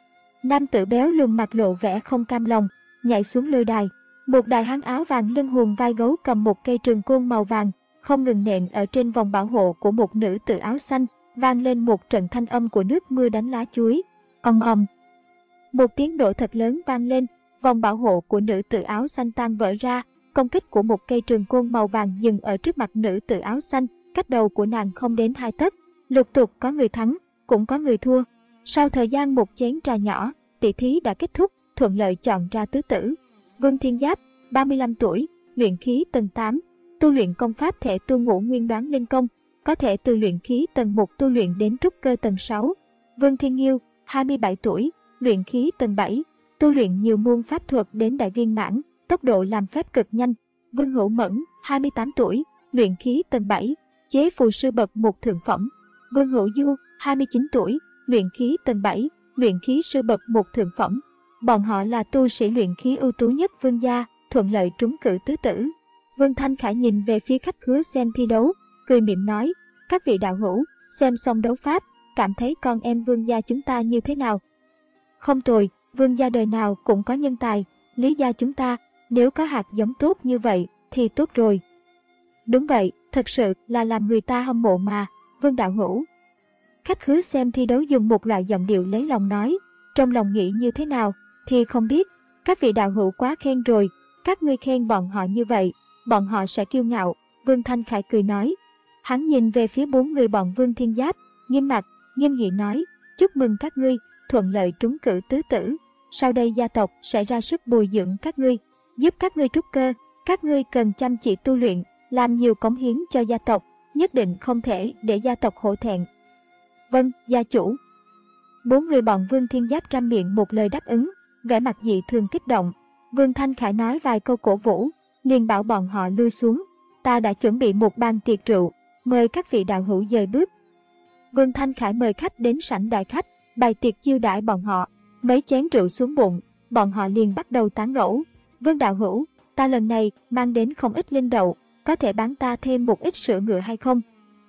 Nam tử béo lùn mặt lộ vẻ không cam lòng, nhảy xuống lôi đài. Một đại hán áo vàng lưng hùm vai gấu cầm một cây trường côn màu vàng, không ngừng nện ở trên vòng bảo hộ của một nữ tử áo xanh, vang lên một trận thanh âm của nước mưa đánh lá chuối. Ầm ầm. Một tiếng nổ thật lớn vang lên, vòng bảo hộ của nữ tử áo xanh tan vỡ ra, công kích của một cây trường côn màu vàng dừng ở trước mặt nữ tử áo xanh, cách đầu của nàng không đến hai tấc. Lục tục có người thắng, cũng có người thua. Sau thời gian một chén trà nhỏ, tỷ thí đã kết thúc, thuận lợi chọn ra tứ tử. Vương Thiên Giáp, ba mươi lăm tuổi, luyện khí tầng tám, tu luyện công pháp thể tu ngũ nguyên đoán linh công, có thể từ luyện khí tầng một tu luyện đến trúc cơ tầng sáu. Vương Thiên Nghiêu, hai mươi bảy tuổi, luyện khí tầng bảy, tu luyện nhiều môn pháp thuật đến đại viên mãn, tốc độ làm phép cực nhanh. Vương Hữu Mẫn, hai mươi tám tuổi, luyện khí tầng bảy, chế phù sư bậc một thượng phẩm. Vương Hữu Du, hai mươi chín tuổi, luyện khí tầng bảy, luyện khí sư bậc một thượng phẩm. Bọn họ là tu sĩ luyện khí ưu tú nhất Vương gia, thuận lợi trúng cử tứ tử. Vương Thanh Khải nhìn về phía khách khứa xem thi đấu, cười mỉm nói, các vị đạo hữu, xem xong đấu pháp, cảm thấy con em Vương gia chúng ta như thế nào? Không tồi, Vương gia đời nào cũng có nhân tài, Lý gia chúng ta, nếu có hạt giống tốt như vậy, thì tốt rồi. Đúng vậy, thật sự là làm người ta hâm mộ mà, Vương đạo hữu. Khách khứa xem thi đấu dùng một loại giọng điệu lấy lòng nói, trong lòng nghĩ như thế nào, thì không biết, các vị đạo hữu quá khen rồi, các ngươi khen bọn họ như vậy, bọn họ sẽ kiêu ngạo. Vương Thanh Khải cười nói. Hắn nhìn về phía bốn người bọn Vương Thiên Giáp, nghiêm mặt, nghiêm nghị nói, chúc mừng các ngươi, thuận lợi trúng cử tứ tử. Sau đây gia tộc sẽ ra sức bồi dưỡng các ngươi, giúp các ngươi trúc cơ, các ngươi cần chăm chỉ tu luyện, làm nhiều cống hiến cho gia tộc, nhất định không thể để gia tộc hổ thẹn. Vâng, gia chủ. Bốn người bọn Vương Thiên Giáp trăm miệng một lời đáp ứng, vẻ mặt dị thường kích động. Vương Thanh Khải nói vài câu cổ vũ, liền bảo bọn họ lui xuống. Ta đã chuẩn bị một bàn tiệc rượu, mời các vị đạo hữu dời bước. Vương Thanh Khải mời khách đến sảnh đại khách, bày tiệc chiêu đãi bọn họ. Mấy chén rượu xuống bụng, bọn họ liền bắt đầu tán gẫu. Vương đạo hữu, ta lần này mang đến không ít linh đậu, có thể bán ta thêm một ít sữa ngựa hay không?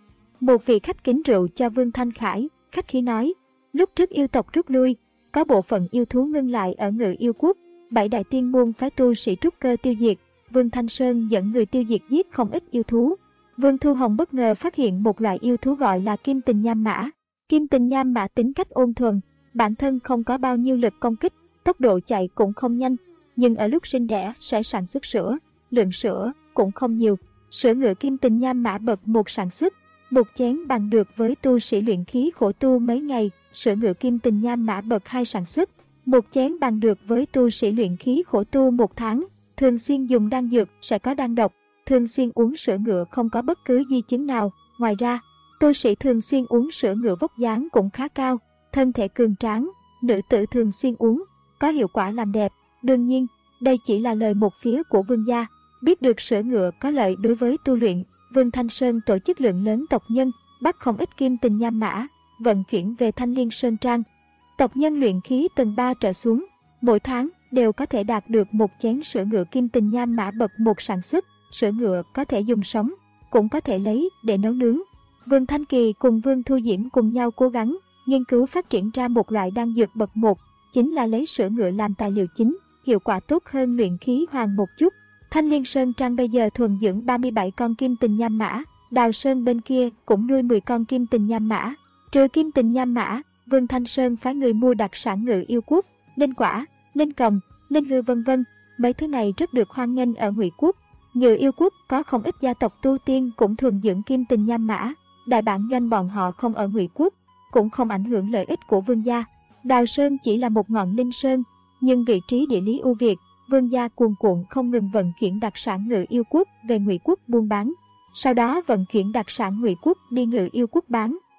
Một vị khách kính rượu cho Vương Thanh Khải, khách khí nói, lúc trước yêu tộc rút lui, có bộ phận yêu thú ngưng lại ở Ngự Yêu Quốc, bảy đại tiên môn phái tu sĩ trúc cơ tiêu diệt, Vương Thanh Sơn dẫn người tiêu diệt giết không ít yêu thú. Vương Thu Hồng bất ngờ phát hiện một loại yêu thú gọi là Kim Tình Nham Mã. Kim Tình Nham Mã tính cách ôn thuần, bản thân không có bao nhiêu lực công kích, tốc độ chạy cũng không nhanh, nhưng ở lúc sinh đẻ sẽ sản xuất sữa, lượng sữa cũng không nhiều. Sữa ngựa Kim Tình Nham Mã bậc một sản xuất, một chén bằng được với tu sĩ luyện khí khổ tu mấy ngày. Sữa ngựa Kim Tình Nham Mã bậc hai sản xuất, một chén bằng được với tu sĩ luyện khí khổ tu một tháng. Thường xuyên dùng đan dược sẽ có đan độc, thường xuyên uống sữa ngựa không có bất cứ di chứng nào. Ngoài ra, tu sĩ thường xuyên uống sữa ngựa vóc dáng cũng khá cao, thân thể cường tráng, nữ tử thường xuyên uống, có hiệu quả làm đẹp. Đương nhiên, đây chỉ là lời một phía của Vương gia. Biết được sữa ngựa có lợi đối với tu luyện, Vương Thanh Sơn tổ chức lượng lớn tộc nhân, bắt không ít Kim Tình Nham Mã, vận chuyển về Thanh Liên Sơn Trang. Tộc nhân luyện khí tầng ba trở xuống, mỗi tháng đều có thể đạt được một chén sữa ngựa Kim Tình Nham Mã bậc một sản xuất. Sữa ngựa có thể dùng sống, cũng có thể lấy để nấu nướng. Vương Thanh Kỳ cùng Vương Thu Diễm cùng nhau cố gắng, nghiên cứu phát triển ra một loại đan dược bậc một, chính là lấy sữa ngựa làm tài liệu chính, hiệu quả tốt hơn luyện khí hoàng một chút. Thanh Liên Sơn Trang bây giờ thuần dưỡng ba mươi bảy con Kim Tình Nham Mã, Đào Sơn bên kia cũng nuôi mười con Kim Tình Nham Mã. Trừ Kim Tình Nham Mã, Vương Thanh Sơn phái người mua đặc sản Ngự Yêu Quốc, linh quả, linh cầm, linh ngư vân vân. Mấy thứ này rất được hoan nghênh ở Ngụy Quốc. Ngự Yêu Quốc có không ít gia tộc tu tiên cũng thuần dưỡng Kim Tình Nham Mã. Đại bản doanh bọn họ không ở Ngụy Quốc, cũng không ảnh hưởng lợi ích của Vương gia. Đào Sơn chỉ là một ngọn linh sơn, nhưng vị trí địa lý ưu việt, Vương gia cuồn cuộn không ngừng vận chuyển đặc sản Ngự Yêu Quốc về Ngụy Quốc buôn bán, sau đó vận chuyển đặc sản Ngụy Quốc đi Ngự Yêu Quốc bán,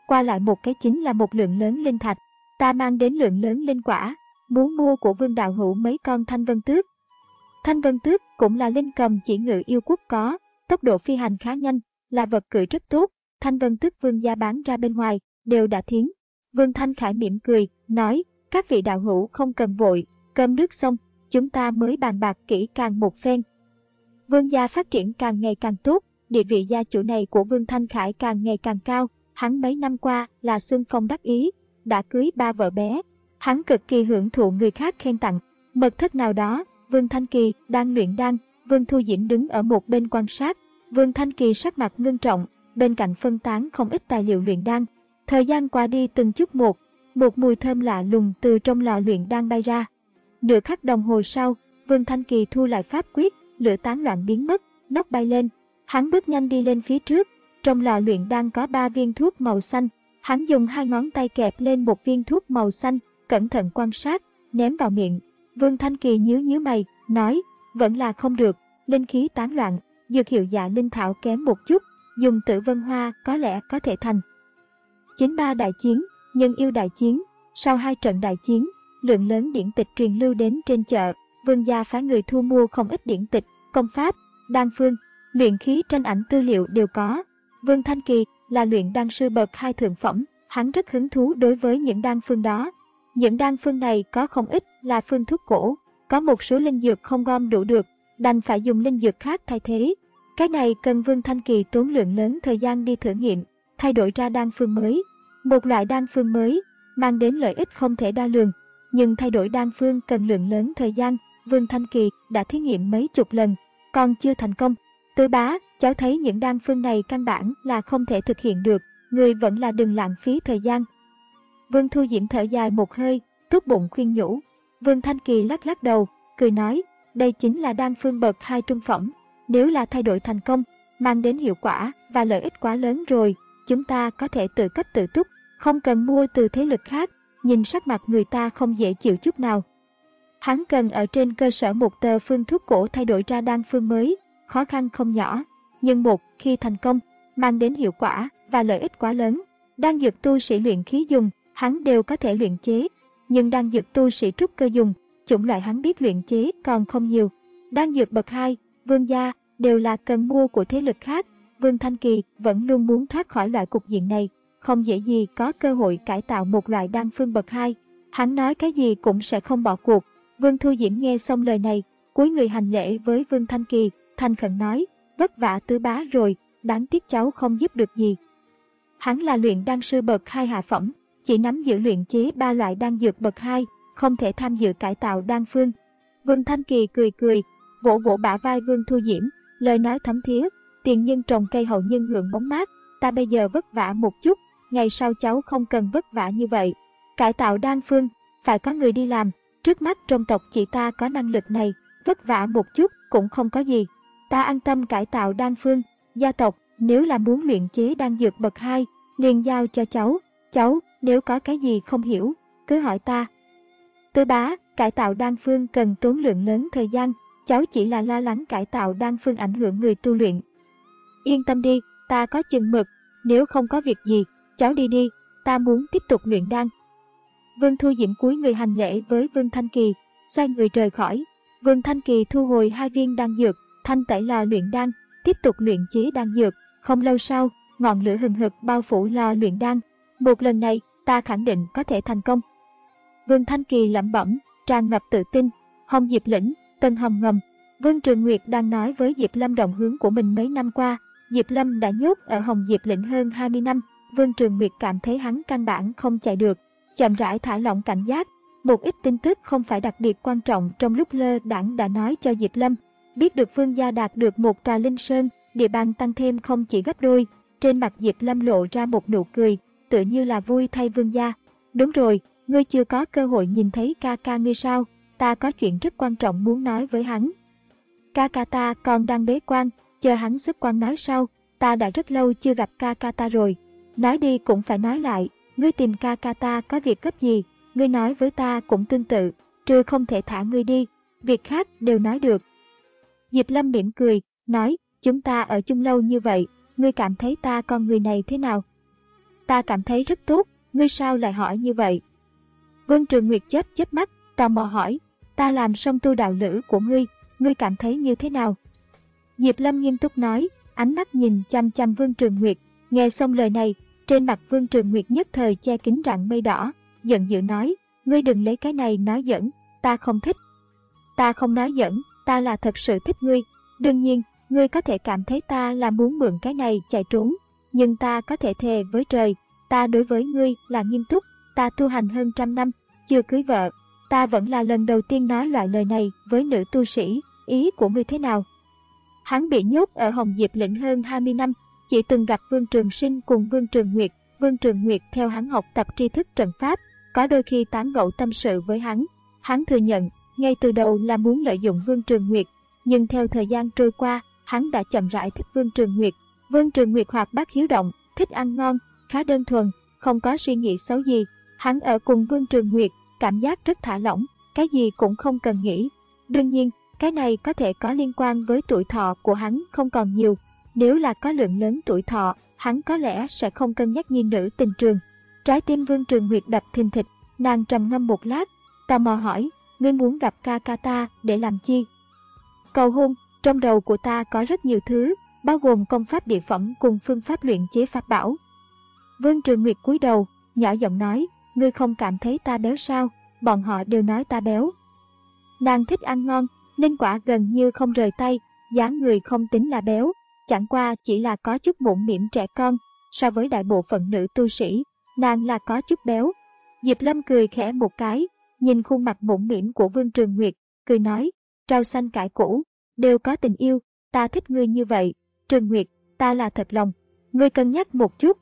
qua lại một cái chính là một lượng lớn linh thạch. Ta mang đến lượng lớn linh quả, muốn mua của Vương đạo hữu mấy con thanh vân tước. Thanh vân tước cũng là linh cầm chỉ ngự yêu quốc có, tốc độ phi hành khá nhanh, là vật cưỡi rất tốt. Thanh vân tước vương gia bán ra bên ngoài, đều đã thiến. Vương Thanh Khải mỉm cười, nói, các vị đạo hữu không cần vội, cơm nước xong, chúng ta mới bàn bạc kỹ càng một phen. Vương gia phát triển càng ngày càng tốt, địa vị gia chủ này của Vương Thanh Khải càng ngày càng cao. Hắn mấy năm qua là xưng phong đắc ý, đã cưới ba vợ bé. Hắn cực kỳ hưởng thụ người khác khen tặng. Mật thất nào đó, Vương Thanh Kỳ đang luyện đan, Vương Thu Diễm đứng ở một bên quan sát. Vương Thanh Kỳ sắc mặt ngưng trọng, bên cạnh phân tán không ít tài liệu luyện đan. Thời gian qua đi từng chút một, một mùi thơm lạ lùng từ trong lò luyện đan bay ra. Nửa khắc đồng hồ sau, Vương Thanh Kỳ thu lại pháp quyết, lửa tán loạn biến mất, nóc bay lên. Hắn bước nhanh đi lên phía trước, trong lò luyện đan có ba viên thuốc màu xanh. Hắn dùng hai ngón tay kẹp lên một viên thuốc màu xanh, cẩn thận quan sát, ném vào miệng. Vương Thanh Kỳ nhíu nhíu mày, nói, vẫn là không được, linh khí tán loạn, dược hiệu dạ linh thảo kém một chút, dùng Tử Vân Hoa có lẽ có thể thành. Chín ba đại chiến, nhân yêu đại chiến, sau hai trận đại chiến, lượng lớn điển tịch truyền lưu đến trên chợ. Vương gia phái người thu mua không ít điển tịch, công pháp, đan phương, luyện khí tranh ảnh tư liệu đều có. Vương Thanh Kỳ là luyện đan sư bậc hai thượng phẩm, hắn rất hứng thú đối với những đan phương đó. Những đan phương này có không ít là phương thuốc cổ, có một số linh dược không gom đủ được, đành phải dùng linh dược khác thay thế. Cái này cần Vương Thanh Kỳ tốn lượng lớn thời gian đi thử nghiệm, thay đổi ra đan phương mới. Một loại đan phương mới mang đến lợi ích không thể đo lường, nhưng thay đổi đan phương cần lượng lớn thời gian. Vương Thanh Kỳ đã thí nghiệm mấy chục lần, còn chưa thành công. Tứ bá, cháu thấy những đan phương này căn bản là không thể thực hiện được, người vẫn là đừng lãng phí thời gian. Vương Thu Diễm thở dài một hơi, tốt bụng khuyên nhủ. Vương Thanh Kỳ lắc lắc đầu, cười nói, đây chính là đan phương bậc hai trung phẩm, nếu là thay đổi thành công, mang đến hiệu quả và lợi ích quá lớn rồi, chúng ta có thể tự cấp tự túc, không cần mua từ thế lực khác. Nhìn sắc mặt người ta không dễ chịu chút nào. Hắn cần ở trên cơ sở một tờ phương thuốc cổ thay đổi ra đan phương mới, khó khăn không nhỏ, nhưng một khi thành công, mang đến hiệu quả và lợi ích quá lớn. Đan dược tu sĩ luyện khí dùng, hắn đều có thể luyện chế, nhưng đan dược tu sĩ trúc cơ dùng, chủng loại hắn biết luyện chế còn không nhiều. Đan dược bậc hai, Vương gia đều là cần mua của thế lực khác. Vương Thanh Kỳ vẫn luôn muốn thoát khỏi loại cục diện này, không dễ gì có cơ hội cải tạo một loại đan phương bậc hai. Hắn nói cái gì cũng sẽ không bỏ cuộc. Vương Thu Diễm nghe xong lời này, cúi người hành lễ với Vương Thanh Kỳ, thành khẩn nói, vất vả tứ bá rồi, đáng tiếc cháu không giúp được gì. Hắn là luyện đan sư bậc hai hạ phẩm, chỉ nắm giữ luyện chế ba loại đan dược bậc hai, không thể tham dự cải tạo đan phương. Vương Thanh Kỳ cười cười, vỗ vỗ bả vai Vương Thu Diễm, lời nói thấm thía, tiền nhân trồng cây hậu nhân hưởng bóng mát, ta bây giờ vất vả một chút, ngày sau cháu không cần vất vả như vậy. Cải tạo đan phương, phải có người đi làm, trước mắt trong tộc chỉ ta có năng lực này, vất vả một chút cũng không có gì. Ta an tâm cải tạo đan phương, gia tộc nếu là muốn luyện chế đan dược bậc hai, liền giao cho cháu, cháu nếu có cái gì không hiểu, cứ hỏi ta. Tứ bá, cải tạo đan phương cần tốn lượng lớn thời gian, cháu chỉ là lo lắng cải tạo đan phương ảnh hưởng người tu luyện. Yên tâm đi, ta có chừng mực, nếu không có việc gì, cháu đi đi, ta muốn tiếp tục luyện đan. Vương Thu Diễm cúi người hành lễ với Vương Thanh Kỳ, xoay người rời khỏi. Vương Thanh Kỳ thu hồi hai viên đan dược, thanh tẩy lò luyện đan, tiếp tục luyện chế đan dược. Không lâu sau, ngọn lửa hừng hực bao phủ lò luyện đan. Một lần này, ta khẳng định có thể thành công. Vương Thanh Kỳ lẩm bẩm, tràn ngập tự tin. Hồng Diệp Lĩnh, Tân Hồng Ngầm. Vương Trường Nguyệt đang nói với Diệp Lâm động hướng của mình mấy năm qua. Diệp Lâm đã nhốt ở Hồng Diệp Lĩnh hơn hai mươi năm. Vương Trường Nguyệt cảm thấy hắn căn bản không chạy được, chậm rãi thả lỏng cảnh giác. Một ít tin tức không phải đặc biệt quan trọng trong lúc lơ đãng đã nói cho Diệp Lâm. Biết được Vương gia đạt được một tòa linh sơn, địa bàn tăng thêm không chỉ gấp đôi. Trên mặt Diệp Lâm lộ ra một nụ cười, tựa như là vui thay Vương gia. Đúng rồi, ngươi chưa có cơ hội nhìn thấy ca ca ngươi sao? Ta có chuyện rất quan trọng muốn nói với hắn. Ca ca ta còn đang bế quan, chờ hắn xuất quan nói sau. Ta đã rất lâu chưa gặp ca ca ta rồi. Nói đi cũng phải nói lại, ngươi tìm ca ca ta có việc gấp gì? Ngươi nói với ta cũng tương tự, trừ không thể thả ngươi đi, việc khác đều nói được. Diệp Lâm mỉm cười, nói, chúng ta ở chung lâu như vậy, ngươi cảm thấy ta con người này thế nào? Ta cảm thấy rất tốt, ngươi sao lại hỏi như vậy? Vương Trường Nguyệt chớp chớp mắt, tò mò hỏi, ta làm song tu đạo lữ của ngươi, ngươi cảm thấy như thế nào? Diệp Lâm nghiêm túc nói, ánh mắt nhìn chăm chăm Vương Trường Nguyệt. Nghe xong lời này, trên mặt Vương Trường Nguyệt nhất thời che kín rặng mây đỏ, giận dữ nói, ngươi đừng lấy cái này nói giỡn, ta không thích. Ta không nói giỡn, ta là thật sự thích ngươi. Đương nhiên, ngươi có thể cảm thấy ta là muốn mượn cái này chạy trốn, nhưng ta có thể thề với trời, ta đối với ngươi là nghiêm túc. Ta tu hành hơn trăm năm, chưa cưới vợ, ta vẫn là lần đầu tiên nói loại lời này với nữ tu sĩ, ý của ngươi thế nào? Hắn bị nhốt ở Hồng Diệp Lĩnh hơn hai mươi năm, chỉ từng gặp Vương Trường Sinh cùng Vương Trường Nguyệt. Vương Trường Nguyệt theo hắn học tập tri thức trận pháp, có đôi khi tán gẫu tâm sự với hắn. Hắn thừa nhận, ngay từ đầu là muốn lợi dụng Vương Trường Nguyệt, nhưng theo thời gian trôi qua, hắn đã chậm rãi thích Vương Trường Nguyệt. Vương Trường Nguyệt hoạt bát hiếu động, thích ăn ngon, khá đơn thuần, không có suy nghĩ xấu gì. Hắn ở cùng Vương Trường Nguyệt, cảm giác rất thả lỏng, cái gì cũng không cần nghĩ. Đương nhiên, cái này có thể có liên quan với tuổi thọ của hắn không còn nhiều. Nếu là có lượng lớn tuổi thọ, hắn có lẽ sẽ không cân nhắc nhi nữ tình trường. Trái tim Vương Trường Nguyệt đập thình thịch, nàng trầm ngâm một lát, tò mò hỏi, ngươi muốn gặp ca ca ta để làm chi? Cầu hôn, trong đầu của ta có rất nhiều thứ, bao gồm công pháp địa phẩm cùng phương pháp luyện chế pháp bảo. Vương Trường Nguyệt cúi đầu, nhỏ giọng nói, ngươi không cảm thấy ta béo sao? Bọn họ đều nói ta béo. Nàng thích ăn ngon, nên quả gần như không rời tay, dáng người không tính là béo, chẳng qua chỉ là có chút mũm mĩm trẻ con. So với đại bộ phận nữ tu sĩ, nàng là có chút béo. Diệp Lâm cười khẽ một cái, nhìn khuôn mặt mũm mĩm của Vương Trường Nguyệt, cười nói, rau xanh cải củ, đều có tình yêu, ta thích ngươi như vậy. Trường Nguyệt, ta là thật lòng, ngươi cân nhắc một chút.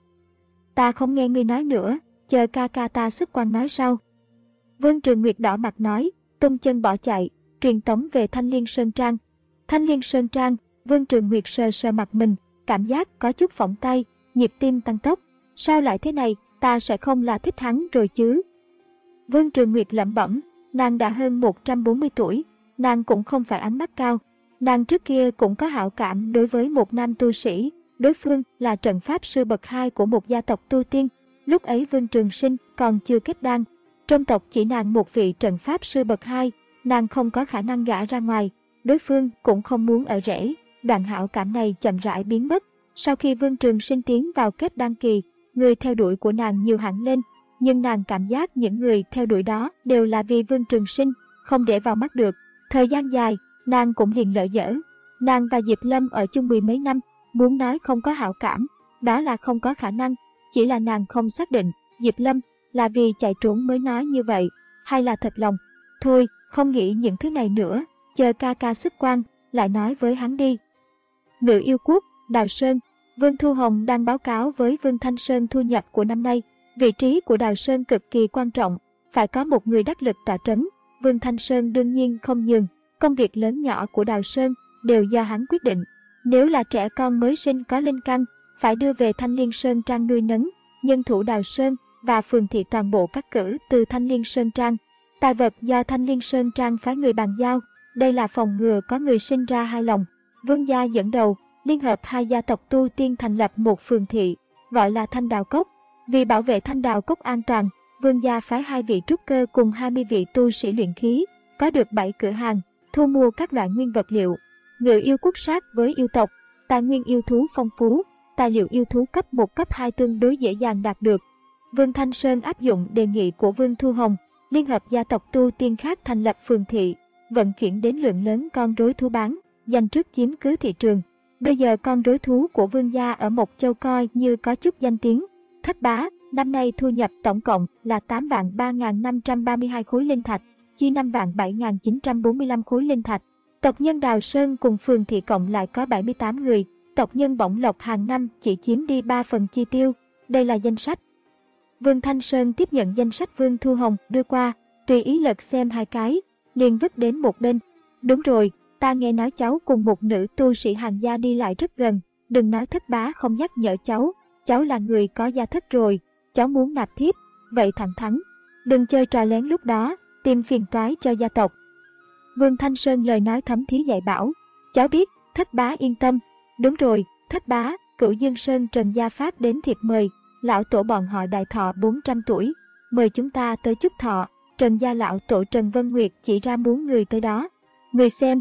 Ta không nghe ngươi nói nữa, chờ ca ca ta xuất quan nói sau. Vương Trường Nguyệt đỏ mặt nói, tung chân bỏ chạy, truyền tống về Thanh Liên Sơn Trang. Thanh Liên Sơn Trang, Vương Trường Nguyệt sờ sờ mặt mình, cảm giác có chút phỏng tay, nhịp tim tăng tốc. Sao lại thế này, ta sẽ không là thích hắn rồi chứ? Vương Trường Nguyệt lẩm bẩm, nàng đã hơn một trăm bốn mươi tuổi, nàng cũng không phải ánh mắt cao. Nàng trước kia cũng có hảo cảm đối với một nam tu sĩ, đối phương là trận pháp sư bậc hai của một gia tộc tu tiên. Lúc ấy Vương Trường Sinh còn chưa kết đan, trong tộc chỉ nàng một vị trận pháp sư bậc hai, nàng không có khả năng gả ra ngoài, đối phương cũng không muốn ở rễ. Đoạn hảo cảm này chậm rãi biến mất. Sau khi Vương Trường Sinh tiến vào kết đan kỳ, người theo đuổi của nàng nhiều hẳn lên, nhưng nàng cảm giác những người theo đuổi đó đều là vì Vương Trường Sinh, không để vào mắt được. Thời gian dài, nàng cũng liền lỡ dở. Nàng và Diệp Lâm ở chung mười mấy năm, muốn nói không có hảo cảm, đó là không có khả năng, chỉ là nàng không xác định Diệp Lâm là vì chạy trốn mới nói như vậy, hay là thật lòng. Thôi, không nghĩ những thứ này nữa, chờ ca ca xuất quan, lại nói với hắn đi. Ngự Yêu Quốc, Đào Sơn, Vương Thu Hồng đang báo cáo với Vương Thanh Sơn thu nhập của năm nay. Vị trí của Đào Sơn cực kỳ quan trọng, phải có một người đắc lực tọa trấn. Vương Thanh Sơn đương nhiên không nhường, công việc lớn nhỏ của Đào Sơn đều do hắn quyết định. Nếu là trẻ con mới sinh có linh căn, phải đưa về Thanh Liên Sơn Trang nuôi nấng. Nhân thủ Đào Sơn và phường thị toàn bộ cắt cử từ Thanh Liên Sơn Trang. Tài vật do Thanh Liên Sơn Trang phái người bàn giao, đây là phòng ngừa có người sinh ra hai lòng. Vương gia dẫn đầu, liên hợp hai gia tộc tu tiên thành lập một phường thị, gọi là Thanh Đào Cốc. Vì bảo vệ Thanh Đào Cốc an toàn, Vương gia phái hai vị trúc cơ cùng hai mươi vị tu sĩ luyện khí, có được bảy cửa hàng, thu mua các loại nguyên vật liệu. Ngự Yêu Quốc sát với yêu tộc, tài nguyên yêu thú phong phú, tài liệu yêu thú cấp một cấp hai tương đối dễ dàng đạt được. Vương Thanh Sơn áp dụng đề nghị của Vương Thu Hồng, liên hợp gia tộc tu tiên khác thành lập phường thị, vận chuyển đến lượng lớn con rối thú bán, giành trước chiếm cứ thị trường. Bây giờ con rối thú của Vương gia ở Mộc Châu coi như có chút danh tiếng. Thất Bá, năm nay thu nhập tổng cộng là tám vạn ba nghìn năm trăm ba mươi hai khối linh thạch, chi năm vạn bảy nghìn chín trăm bốn mươi lăm khối linh thạch. Tộc nhân Đào Sơn cùng phường thị cộng lại có bảy mươi tám người, tộc nhân Bổng Lộc hàng năm chỉ chiếm đi ba phần chi tiêu. Đây là danh sách. Vương Thanh Sơn tiếp nhận danh sách Vương Thu Hồng đưa qua, tùy ý lật xem hai cái, liền vứt đến một bên. Đúng rồi, ta nghe nói cháu cùng một nữ tu sĩ hàng gia đi lại rất gần, đừng nói Thất Bá không nhắc nhở cháu, cháu là người có gia thất rồi, cháu muốn nạp thiếp, vậy thẳng thắn, đừng chơi trò lén lúc đó, tìm phiền toái cho gia tộc. Vương Thanh Sơn lời nói thấm thía dạy bảo, cháu biết, Thất Bá yên tâm. Đúng rồi, Thất Bá, Cửu Dương Sơn Trần Gia phát đến thiệp mời, lão tổ bọn họ đại thọ bốn trăm tuổi, mời chúng ta tới chúc thọ. Trần gia lão tổ Trần Vân Nguyệt chỉ ra muốn người tới đó. Người xem.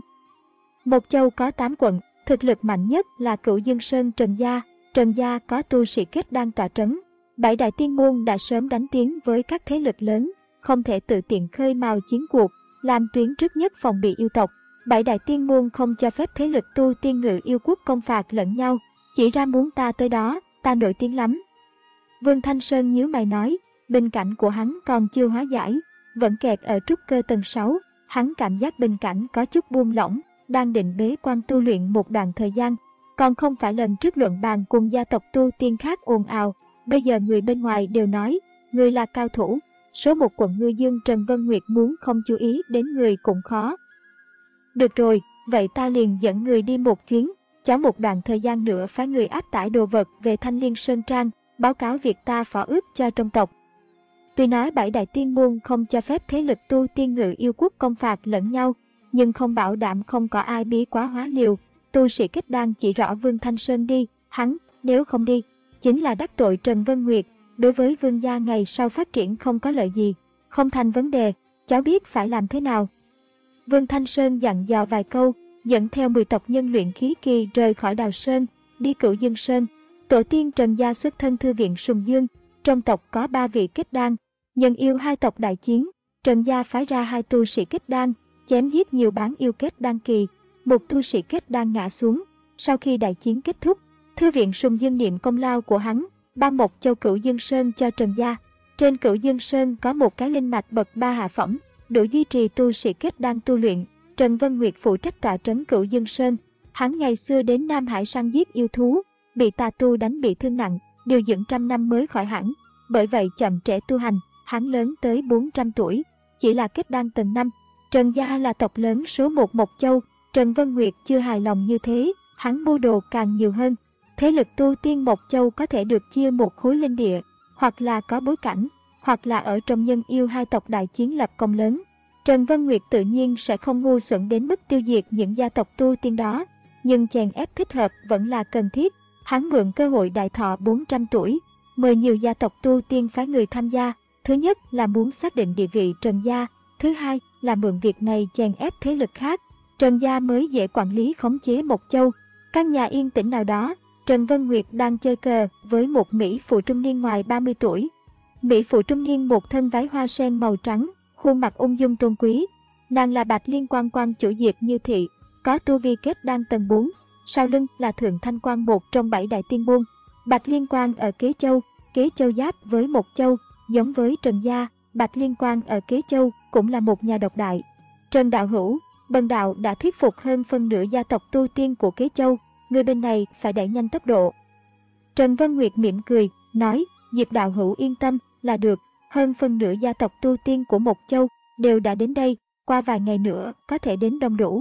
Mộc Châu có tám quận, thực lực mạnh nhất là Cửu Dương Sơn Trần gia. Trần gia có tu sĩ kết đan tọa trấn. Bảy đại tiên môn đã sớm đánh tiếng với các thế lực lớn, không thể tự tiện khơi mào chiến cuộc, làm tuyến trước nhất phòng bị yêu tộc. Bảy đại tiên môn không cho phép thế lực tu tiên ngự yêu quốc công phạt lẫn nhau, chỉ ra muốn ta tới đó, ta nổi tiếng lắm. Vương Thanh Sơn nhíu mày nói, bình cảnh của hắn còn chưa hóa giải, vẫn kẹt ở trúc cơ tầng sáu, hắn cảm giác bình cảnh có chút buông lỏng, đang định bế quan tu luyện một đoạn thời gian, còn không phải lần trước luận bàn cùng gia tộc tu tiên khác ồn ào, bây giờ người bên ngoài đều nói, người là cao thủ, số một quận Ngư Dương Trần Vân Nguyệt muốn không chú ý đến người cũng khó. Được rồi, vậy ta liền dẫn người đi một chuyến, cháu một đoạn thời gian nữa phái người áp tải đồ vật về Thanh Liên Sơn Trang, báo cáo việc ta phó ước cho trong tộc. Tuy nói bảy đại tiên môn không cho phép thế lực tu tiên ngự yêu quốc công phạt lẫn nhau, nhưng không bảo đảm không có ai bí quá hóa liều. Tu sĩ kết đan chỉ rõ Vương Thanh Sơn đi, hắn, nếu không đi, chính là đắc tội Trần Vân Nguyệt, đối với Vương gia ngày sau phát triển không có lợi gì. Không thành vấn đề, cháu biết phải làm thế nào. Vương Thanh Sơn dặn dò vài câu, dẫn theo mười tộc nhân luyện khí kỳ rời khỏi Đào Sơn, đi Cửu Dương Sơn. Tổ tiên Trần gia xuất thân thư viện Sùng Dương, trong tộc có ba vị kết đan, nhân yêu hai tộc đại chiến, Trần gia phái ra hai tu sĩ kết đan, chém giết nhiều bán yêu kết đan kỳ, một tu sĩ kết đan ngã xuống. Sau khi đại chiến kết thúc, thư viện Sùng Dương niệm công lao của hắn, ban một châu Cửu Dương Sơn cho Trần gia. Trên Cửu Dương Sơn có một cái linh mạch bậc ba hạ phẩm, đủ duy trì tu sĩ kết đan tu luyện. Trần Vân Nguyệt phụ trách tọa trấn Cửu Dương Sơn. Hắn ngày xưa đến Nam Hải săn giết yêu thú, bị tà tu đánh bị thương nặng, điều dưỡng trăm năm mới khỏi hẳn, bởi vậy chậm trễ tu hành. Hắn lớn tới bốn trăm tuổi, chỉ là kết đan tầng năm. Trần gia là tộc lớn số một Mộc Châu, Trần Vân Nguyệt chưa hài lòng như thế, hắn mưu đồ càng nhiều hơn. Thế lực tu tiên Mộc Châu có thể được chia một khối linh địa, hoặc là có bối cảnh, hoặc là ở trong nhân yêu hai tộc đại chiến lập công lớn. Trần Vân Nguyệt tự nhiên sẽ không ngu xuẩn đến mức tiêu diệt những gia tộc tu tiên đó, nhưng chèn ép thích hợp vẫn là cần thiết. Hắn mượn cơ hội đại thọ bốn trăm tuổi, mời nhiều gia tộc tu tiên phái người tham gia. Thứ nhất là muốn xác định địa vị Trần gia, thứ hai là mượn việc này chèn ép thế lực khác. Trần gia mới dễ quản lý khống chế Mộc Châu. Căn nhà yên tĩnh nào đó, Trần Vân Nguyệt đang chơi cờ với một mỹ phụ trung niên ngoài ba mươi tuổi. Mỹ phụ trung niên một thân váy hoa sen màu trắng, khuôn mặt ung dung tôn quý. Nàng là Bạch Liên Quan Quan chủ Diệp Như Thị, có tu vi kết đan tầng bốn, sau lưng là Thượng Thanh Quan một trong bảy đại tiên môn. Bạch Liên Quan ở Kế Châu, Kế Châu giáp với Mộc Châu, giống với Trần gia, Bạch Liên Quan ở Kế Châu cũng là một nhà độc đại. Trần đạo hữu, bần đạo đã thuyết phục hơn phân nửa gia tộc tu tiên của Kế Châu, người bên này phải đẩy nhanh tốc độ. Trần Vân Nguyệt mỉm cười, nói, Diệp đạo hữu yên tâm là được, hơn phân nửa gia tộc tu tiên của Mộc Châu đều đã đến đây, qua vài ngày nữa có thể đến đông đủ.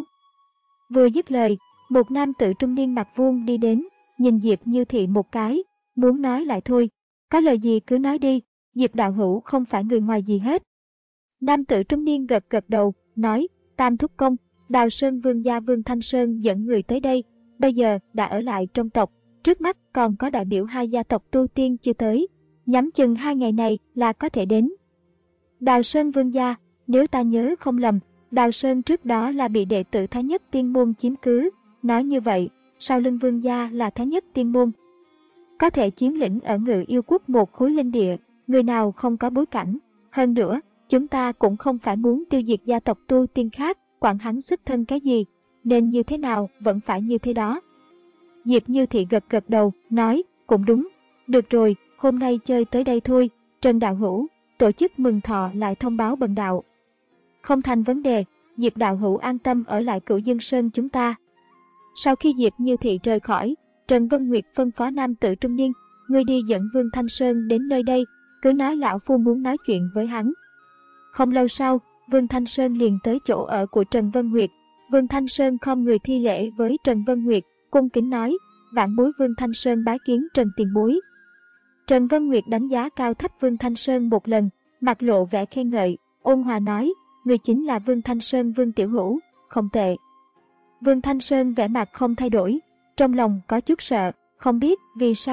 Vừa dứt lời, một nam tử trung niên mặt vuông đi đến, nhìn Diệp Như Thị một cái, muốn nói lại thôi, có lời gì cứ nói đi, Diệp đạo hữu không phải người ngoài gì hết. Nam tử trung niên gật gật đầu, nói, Tam thúc công, Đào Sơn Vương gia Vương Thanh Sơn dẫn người tới đây, bây giờ đã ở lại trong tộc, trước mắt còn có đại biểu hai gia tộc tu tiên chưa tới, nhắm chừng hai ngày này là có thể đến. Đào Sơn Vương gia, nếu ta nhớ không lầm, Đào Sơn trước đó là bị đệ tử Thái Nhất Tiên Môn chiếm cứ, nói như vậy, sau lưng Vương gia là Thái Nhất Tiên Môn. Có thể chiếm lĩnh ở Ngự Yêu Quốc một khối linh địa, người nào không có bối cảnh. Hơn nữa, chúng ta cũng không phải muốn tiêu diệt gia tộc tu tiên khác, quản hắn xuất thân cái gì, nên như thế nào vẫn phải như thế đó. Diệp Như Thị gật gật đầu, nói, cũng đúng, được rồi, hôm nay chơi tới đây thôi, Trần đạo hữu, tổ chức mừng thọ lại thông báo bần đạo. Không thành vấn đề, Diệp đạo hữu an tâm ở lại Cửu Dương Sơn chúng ta. Sau khi Diệp Như Thị rời khỏi, Trần Vân Nguyệt phân phó nam tử trung niên, ngươi đi dẫn Vương Thanh Sơn đến nơi đây, cứ nói lão phu muốn nói chuyện với hắn. Không lâu sau, Vương Thanh Sơn liền tới chỗ ở của Trần Vân Nguyệt. Vương Thanh Sơn khom người thi lễ với Trần Vân Nguyệt, cung kính nói, vạn bối Vương Thanh Sơn bái kiến Trần tiền bối. Trần Vân Nguyệt đánh giá cao thấp Vương Thanh Sơn một lần, mặt lộ vẻ khen ngợi, ôn hòa nói, người chính là Vương Thanh Sơn Vương tiểu hữu, không tệ. Vương Thanh Sơn vẻ mặt không thay đổi, trong lòng có chút sợ, không biết vì sao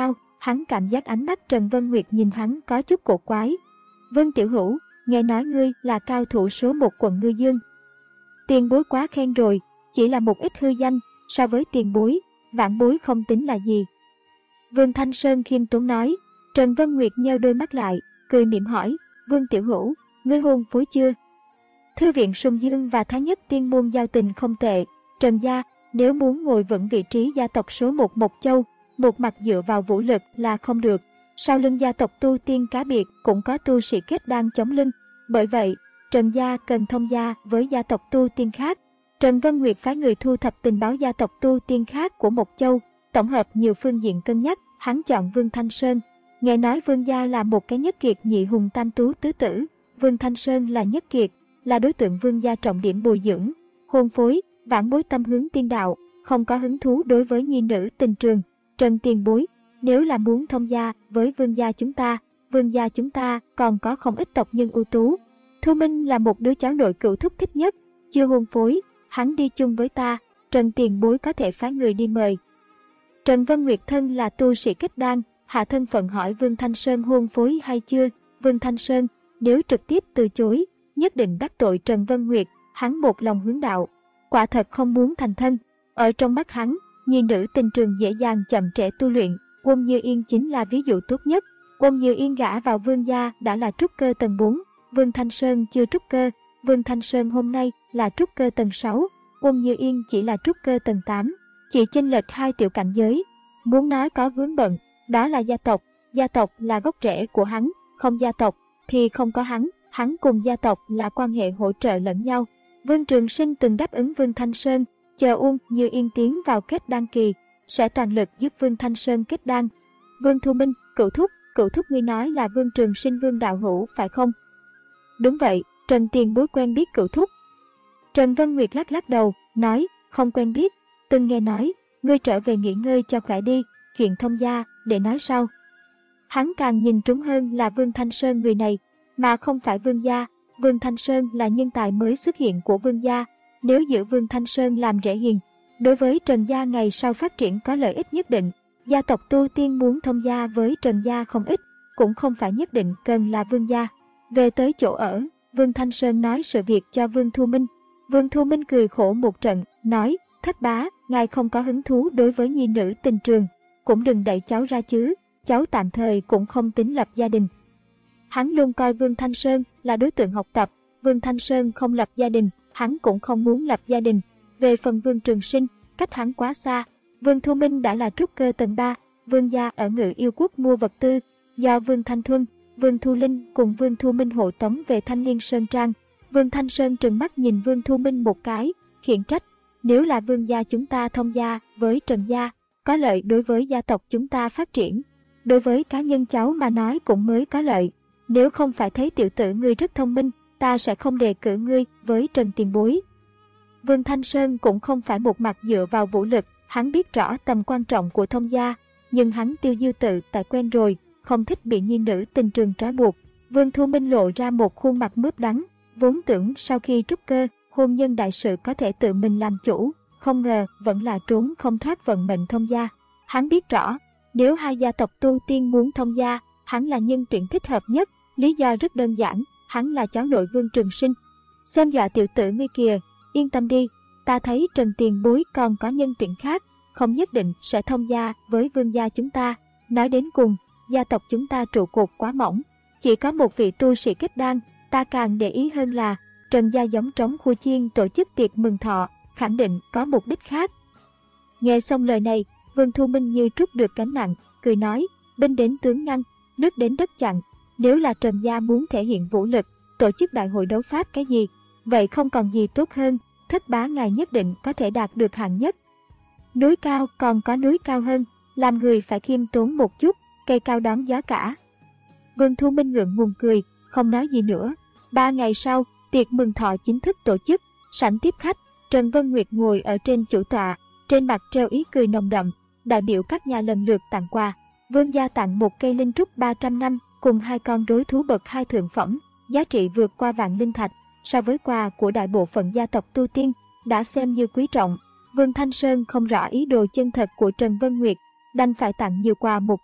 hắn cảm giác ánh mắt Trần Vân Nguyệt nhìn hắn có chút cổ quái. Vương Tiểu Hữu, nghe nói ngươi là cao thủ số một quận Ngư Dương. Tiền bối quá khen rồi, chỉ là một ít hư danh, so với tiền bối, vãn bối không tính là gì. Vương Thanh Sơn khiêm tốn nói. Trần Vân Nguyệt nheo đôi mắt lại, cười mỉm hỏi, Vương Tiểu Hữu, ngươi hôn phối chưa? Thư viện Sùng Dương và Thái Nhất Tiên Môn giao tình không tệ, Trần gia, nếu muốn ngồi vững vị trí gia tộc số một Mộc Châu, một mặt dựa vào vũ lực là không được. Sau lưng gia tộc tu tiên cá biệt cũng có tu sĩ kết đan chống lưng. Bởi vậy, Trần gia cần thông gia với gia tộc tu tiên khác. Trần Vân Nguyệt phái người thu thập tình báo gia tộc tu tiên khác của Mộc Châu, tổng hợp nhiều phương diện cân nhắc, hắn chọn Vương Thanh Sơn. Nghe nói Vương gia là một cái nhất kiệt nhị hùng tam tú tứ tử, Vương Thanh Sơn là nhất kiệt, là đối tượng Vương gia trọng điểm bồi dưỡng, hôn phối, vãn bối tâm hướng tiên đạo, không có hứng thú đối với nhi nữ tình trường. Trần tiền bối, nếu là muốn thông gia với Vương gia chúng ta, Vương gia chúng ta còn có không ít tộc nhân ưu tú. Thu Minh là một đứa cháu nội cựu thúc thích nhất, chưa hôn phối, hắn đi chung với ta, Trần tiền bối có thể phái người đi mời. Trần Vân Nguyệt thân là tu sĩ kết đan, hạ thân phận hỏi Vương Thanh Sơn hôn phối hay chưa. Vương Thanh Sơn, nếu trực tiếp từ chối, nhất định đắc tội Trần Vân Nguyệt, hắn một lòng hướng đạo, quả thật không muốn thành thân. Ở trong mắt hắn, nhi nữ tình trường dễ dàng chậm trễ tu luyện, Uông Như Yên chính là ví dụ tốt nhất. Uông Như Yên gả vào Vương gia đã là trúc cơ tầng bốn, Vương Thanh Sơn chưa trúc cơ, Vương Thanh Sơn hôm nay là trúc cơ tầng sáu, Uông Như Yên chỉ là trúc cơ tầng tám, chỉ chênh lệch hai tiểu cảnh giới. Muốn nói có vướng bận, đó là gia tộc, gia tộc là gốc rễ của hắn, không gia tộc thì không có hắn, hắn cùng gia tộc là quan hệ hỗ trợ lẫn nhau. Vương Trường Sinh từng đáp ứng Vương Thanh Sơn, chờ Uông Như Yên tiến vào kết đan kỳ, sẽ toàn lực giúp Vương Thanh Sơn kết đan. Vương Thu Minh, cựu thúc, cựu thúc ngươi nói là Vương Trường Sinh Vương đạo hữu phải không? Đúng vậy, Trần tiền bối quen biết cựu thúc. Trần Vân Nguyệt lắc lắc đầu, nói, không quen biết, từng nghe nói, ngươi trở về nghỉ ngơi cho khỏe đi, chuyện thông gia, để nói sau. Hắn càng nhìn trúng hơn là Vương Thanh Sơn người này, mà không phải Vương gia. Vương Thanh Sơn là nhân tài mới xuất hiện của Vương gia, nếu giữ Vương Thanh Sơn làm rễ hiền, đối với Trần gia ngày sau phát triển có lợi ích nhất định. Gia tộc tu tiên muốn thông gia với Trần gia không ít, cũng không phải nhất định cần là Vương gia. Về tới chỗ ở, Vương Thanh Sơn nói sự việc cho Vương Thu Minh. Vương Thu Minh cười khổ một trận, nói, thất bá, ngài không có hứng thú đối với nhi nữ tình trường, cũng đừng đẩy cháu ra chứ, cháu tạm thời cũng không tính lập gia đình. Hắn luôn coi Vương Thanh Sơn là đối tượng học tập, Vương Thanh Sơn không lập gia đình, hắn cũng không muốn lập gia đình. Về phần Vương Trường Sinh, cách hắn quá xa. Vương Thu Minh đã là trúc cơ tầng ba, Vương gia ở Ngự Yêu Quốc mua vật tư, do Vương Thanh Thuân, Vương Thu Linh cùng Vương Thu Minh hộ tống về Thanh Liên Sơn Trang. Vương Thanh Sơn trừng mắt nhìn Vương Thu Minh một cái, khiển trách, nếu là Vương gia chúng ta thông gia với Trần gia, có lợi đối với gia tộc chúng ta phát triển, đối với cá nhân cháu mà nói cũng mới có lợi. Nếu không phải thấy tiểu tử ngươi rất thông minh, ta sẽ không đề cử ngươi với Trần tiền bối. Vương Thanh Sơn cũng không phải một mặt dựa vào vũ lực, hắn biết rõ tầm quan trọng của thông gia, nhưng hắn tiêu diêu tự tại quen rồi, không thích bị nhi nữ tình trường trói buộc. Vương Thu Minh lộ ra một khuôn mặt mướp đắng, vốn tưởng sau khi trúc cơ, hôn nhân đại sự có thể tự mình làm chủ, không ngờ vẫn là trốn không thoát vận mệnh thông gia. Hắn biết rõ, nếu hai gia tộc tu tiên muốn thông gia, hắn là nhân tuyển thích hợp nhất, lý do rất đơn giản, hắn là cháu nội Vương Trường Sinh. Xem dọa tiểu tử ngươi kìa, yên tâm đi, ta thấy Trần tiền bối còn có nhân tuyển khác, không nhất định sẽ thông gia với Vương gia chúng ta. Nói đến cùng, gia tộc chúng ta trụ cột quá mỏng, chỉ có một vị tu sĩ kết đan. Ta càng để ý hơn là, Trần gia giống trống khu chiên tổ chức tiệc mừng thọ, khẳng định có mục đích khác. Nghe xong lời này, Vương Thu Minh như trút được gánh nặng, cười nói, binh đến tướng ngăn, nước đến đất chặn. Nếu là Trần gia muốn thể hiện vũ lực, tổ chức đại hội đấu pháp cái gì, vậy không còn gì tốt hơn, thất bá ngài nhất định có thể đạt được hạng nhất. Núi cao còn có núi cao hơn, làm người phải khiêm tốn một chút, cây cao đón gió cả. Vương Thu Minh ngượng ngùng cười, không nói gì nữa. Ba ngày sau, tiệc mừng thọ chính thức tổ chức, sảnh tiếp khách, Trần Vân Nguyệt ngồi ở trên chủ tọa, trên mặt treo ý cười nồng đậm, đại biểu các nhà lần lượt tặng quà. Vương gia tặng một cây linh trúc ba trăm năm, cùng hai con rối thú bậc hai thượng phẩm, giá trị vượt qua vạn linh thạch, so với quà của đại bộ phận gia tộc tu tiên, đã xem như quý trọng. Vương Thanh Sơn không rõ ý đồ chân thật của Trần Vân Nguyệt, đành phải tặng nhiều quà một chút,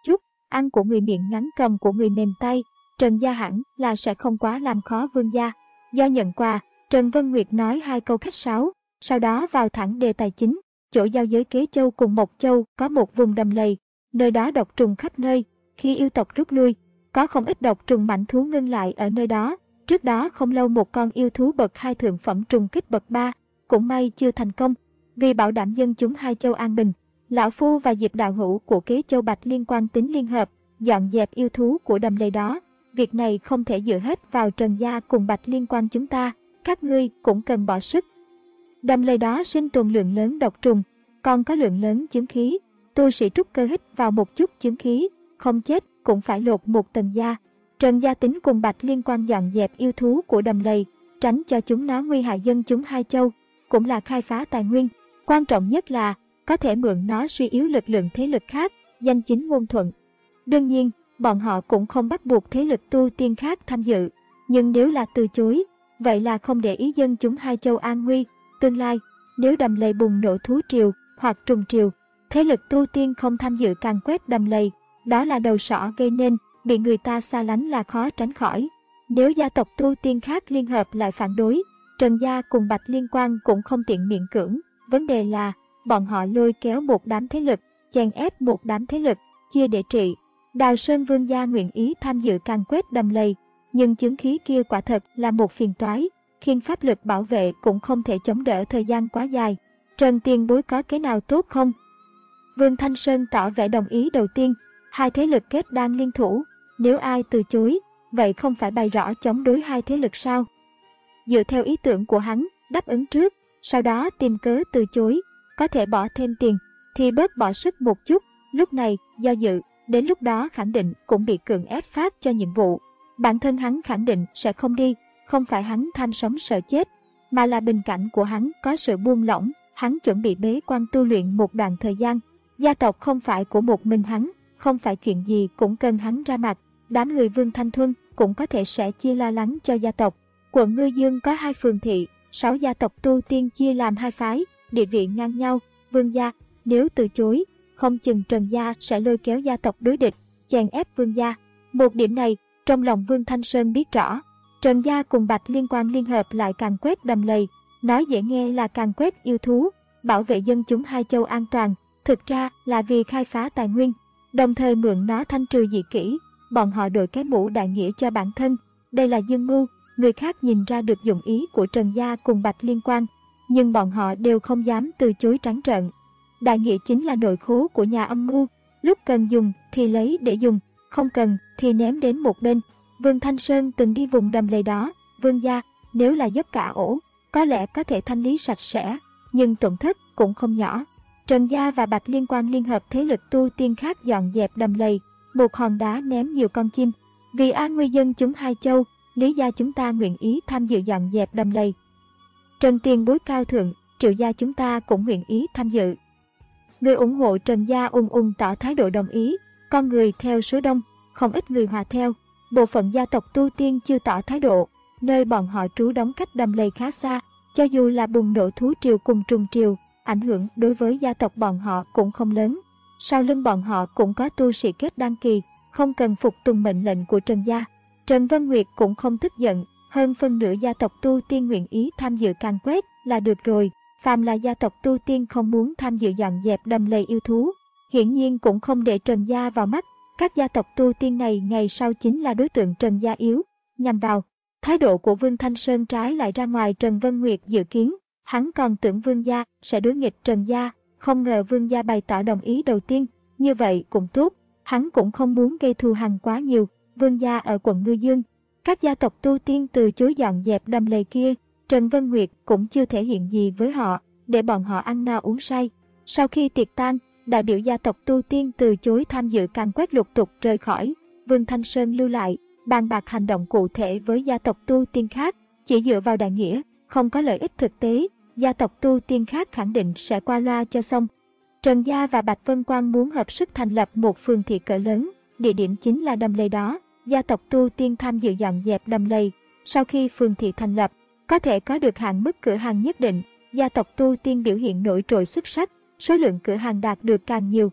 ăn của người miệng ngắn cầm của người mềm tay, Trần Gia hẳn là sẽ không quá làm khó Vương gia. Do nhận quà, Trần Vân Nguyệt nói hai câu khách sáo, sau đó vào thẳng đề tài chính. Chỗ giao giới Kế Châu cùng Mộc Châu có một vùng đầm lầy, nơi đó độc trùng khắp nơi. Khi yêu tộc rút lui, có không ít độc trùng mãnh thú ngưng lại ở nơi đó. Trước đó không lâu một con yêu thú bậc hai thượng phẩm trùng kích bậc ba, cũng may chưa thành công. Vì bảo đảm dân chúng hai châu an bình, lão phu và Diệp đạo hữu của Kế Châu Bạch Liên quan tính liên hợp, dọn dẹp yêu thú của đầm lầy đó. Việc này không thể dựa hết vào Trần gia cùng Bạch Liên quan chúng ta, các ngươi cũng cần bỏ sức. Đầm lầy đó sinh tồn lượng lớn độc trùng, còn có lượng lớn chứng khí. Tu sĩ trúc cơ hít vào một chút chứng khí, không chết cũng phải lột một tầng da. Trần gia tính cùng Bạch Liên quan dọn dẹp yêu thú của đầm lầy, tránh cho chúng nó nguy hại dân chúng hai châu, cũng là khai phá tài nguyên. Quan trọng nhất là có thể mượn nó suy yếu lực lượng thế lực khác, danh chính ngôn thuận. Đương nhiên, bọn họ cũng không bắt buộc thế lực tu tiên khác tham dự, nhưng nếu là từ chối, vậy là không để ý dân chúng hai châu an nguy. Tương lai, nếu đầm lầy bùng nổ thú triều hoặc trùng triều, thế lực tu tiên không tham dự càn quét đầm lầy, đó là đầu sỏ gây nên bị người ta xa lánh là khó tránh khỏi. Nếu gia tộc tu tiên khác liên hợp lại phản đối, Trần gia cùng Bạch Liên quan cũng không tiện miễn cưỡng. Vấn đề là bọn họ lôi kéo một đám thế lực, chèn ép một đám thế lực, chia để trị. Đào Sơn Vương gia nguyện ý tham dự càn quét đầm lầy, nhưng chứng khí kia quả thật là một phiền toái, khiến pháp lực bảo vệ cũng không thể chống đỡ thời gian quá dài. Trần tiền bối có cái nào tốt không? Vương Thanh Sơn tỏ vẻ đồng ý. Đầu tiên, hai thế lực kết đang liên thủ, nếu ai từ chối, vậy không phải bày rõ chống đối hai thế lực sao? Dựa theo ý tưởng của hắn, đáp ứng trước, sau đó tìm cớ từ chối, có thể bỏ thêm tiền, thì bớt bỏ sức một chút. Lúc này, do dự, đến lúc đó khẳng định cũng bị cưỡng ép phát cho nhiệm vụ. Bản thân hắn khẳng định sẽ không đi, không phải hắn tham sống sợ chết, mà là bình cảnh của hắn có sự buông lỏng, hắn chuẩn bị bế quan tu luyện một đoạn thời gian. Gia tộc không phải của một mình hắn, không phải chuyện gì cũng cần hắn ra mặt. Đám người Vương Thanh Thuân cũng có thể sẽ chia lo lắng cho gia tộc. Quận Ngư Dương có hai phường thị, sáu gia tộc tu tiên chia làm hai phái, địa vị ngang nhau. Vương gia, nếu từ chối, không chừng Trần gia sẽ lôi kéo gia tộc đối địch, chèn ép Vương gia. Một điểm này, trong lòng Vương Thanh Sơn biết rõ. Trần gia cùng Bạch Liên quan liên hợp lại càn quét đầm lầy, nói dễ nghe là càn quét yêu thú, bảo vệ dân chúng hai châu an toàn, thực ra là vì khai phá tài nguyên, đồng thời mượn nó thanh trừ dị kỷ. Bọn họ đội cái mũ đại nghĩa cho bản thân, đây là dương mưu. Người khác nhìn ra được dụng ý của Trần gia cùng Bạch Liên quan, nhưng bọn họ đều không dám từ chối trắng trợn. Đại nghĩa chính là nội khố của nhà âm mưu, lúc cần dùng thì lấy để dùng, không cần thì ném đến một bên. Vương Thanh Sơn từng đi vùng đầm lầy đó. Vương gia, nếu là dốc cả ổ, có lẽ có thể thanh lý sạch sẽ, nhưng tổn thất cũng không nhỏ. Trần gia và Bạch Liên quan liên hợp thế lực tu tiên khác dọn dẹp đầm lầy, một hòn đá ném nhiều con chim. Vì an nguy dân chúng hai châu, Lý gia chúng ta nguyện ý tham dự dọn dẹp đầm lầy. Trần tiền bối cao thượng, Triệu gia chúng ta cũng nguyện ý tham dự. Người ủng hộ Trần gia ung ung tỏ thái độ đồng ý, con người theo số đông, không ít người hòa theo. Bộ phận gia tộc tu tiên chưa tỏ thái độ, nơi bọn họ trú đóng cách đầm lầy khá xa, cho dù là bùng nổ thú triều cùng trùng triều, ảnh hưởng đối với gia tộc bọn họ cũng không lớn. Sau lưng bọn họ cũng có tu sĩ kết đăng kỳ, không cần phục tùng mệnh lệnh của Trần gia. Trần Vân Nguyệt cũng không tức giận, hơn phân nửa gia tộc tu tiên nguyện ý tham dự càn quét là được rồi. Phàm là gia tộc tu tiên không muốn tham dự dọn dẹp đầm lầy yêu thú, hiển nhiên cũng không để Trần gia vào mắt. Các gia tộc tu tiên này ngày sau chính là đối tượng Trần gia yếu nhằm vào. Thái độ của Vương Thanh Sơn trái lại ra ngoài Trần Vân Nguyệt dự kiến. Hắn còn tưởng Vương gia sẽ đối nghịch Trần gia, không ngờ Vương gia bày tỏ đồng ý đầu tiên. Như vậy cũng tốt, hắn cũng không muốn gây thù hằn quá nhiều. Vương gia ở quận Ngư Dương, các gia tộc tu tiên từ chối dọn dẹp đầm lầy kia, Trần Vân Nguyệt cũng chưa thể hiện gì với họ, để bọn họ ăn no uống say. Sau khi tiệc tan, đại biểu gia tộc tu tiên từ chối tham dự càn quét lục tục rời khỏi. Vương Thanh Sơn lưu lại, bàn bạc hành động cụ thể với gia tộc tu tiên khác, chỉ dựa vào đại nghĩa, không có lợi ích thực tế, gia tộc tu tiên khác khẳng định sẽ qua loa cho xong. Trần gia và Bạch Vân Quang muốn hợp sức thành lập một phường thị cỡ lớn, địa điểm chính là đầm lầy đó. Gia tộc tu tiên tham dự dọn dẹp đầm lầy. Sau khi phường thị thành lập, có thể có được hạn mức cửa hàng nhất định. Gia tộc tu tiên biểu hiện nổi trội xuất sắc, số lượng cửa hàng đạt được càng nhiều.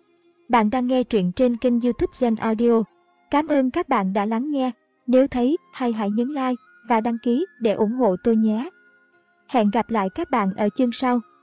Bạn đang nghe truyện trên kênh YouTube Zen Audio. Cảm ơn các bạn đã lắng nghe. Nếu thấy hay hãy nhấn like và đăng ký để ủng hộ tôi nhé. Hẹn gặp lại các bạn ở chương sau.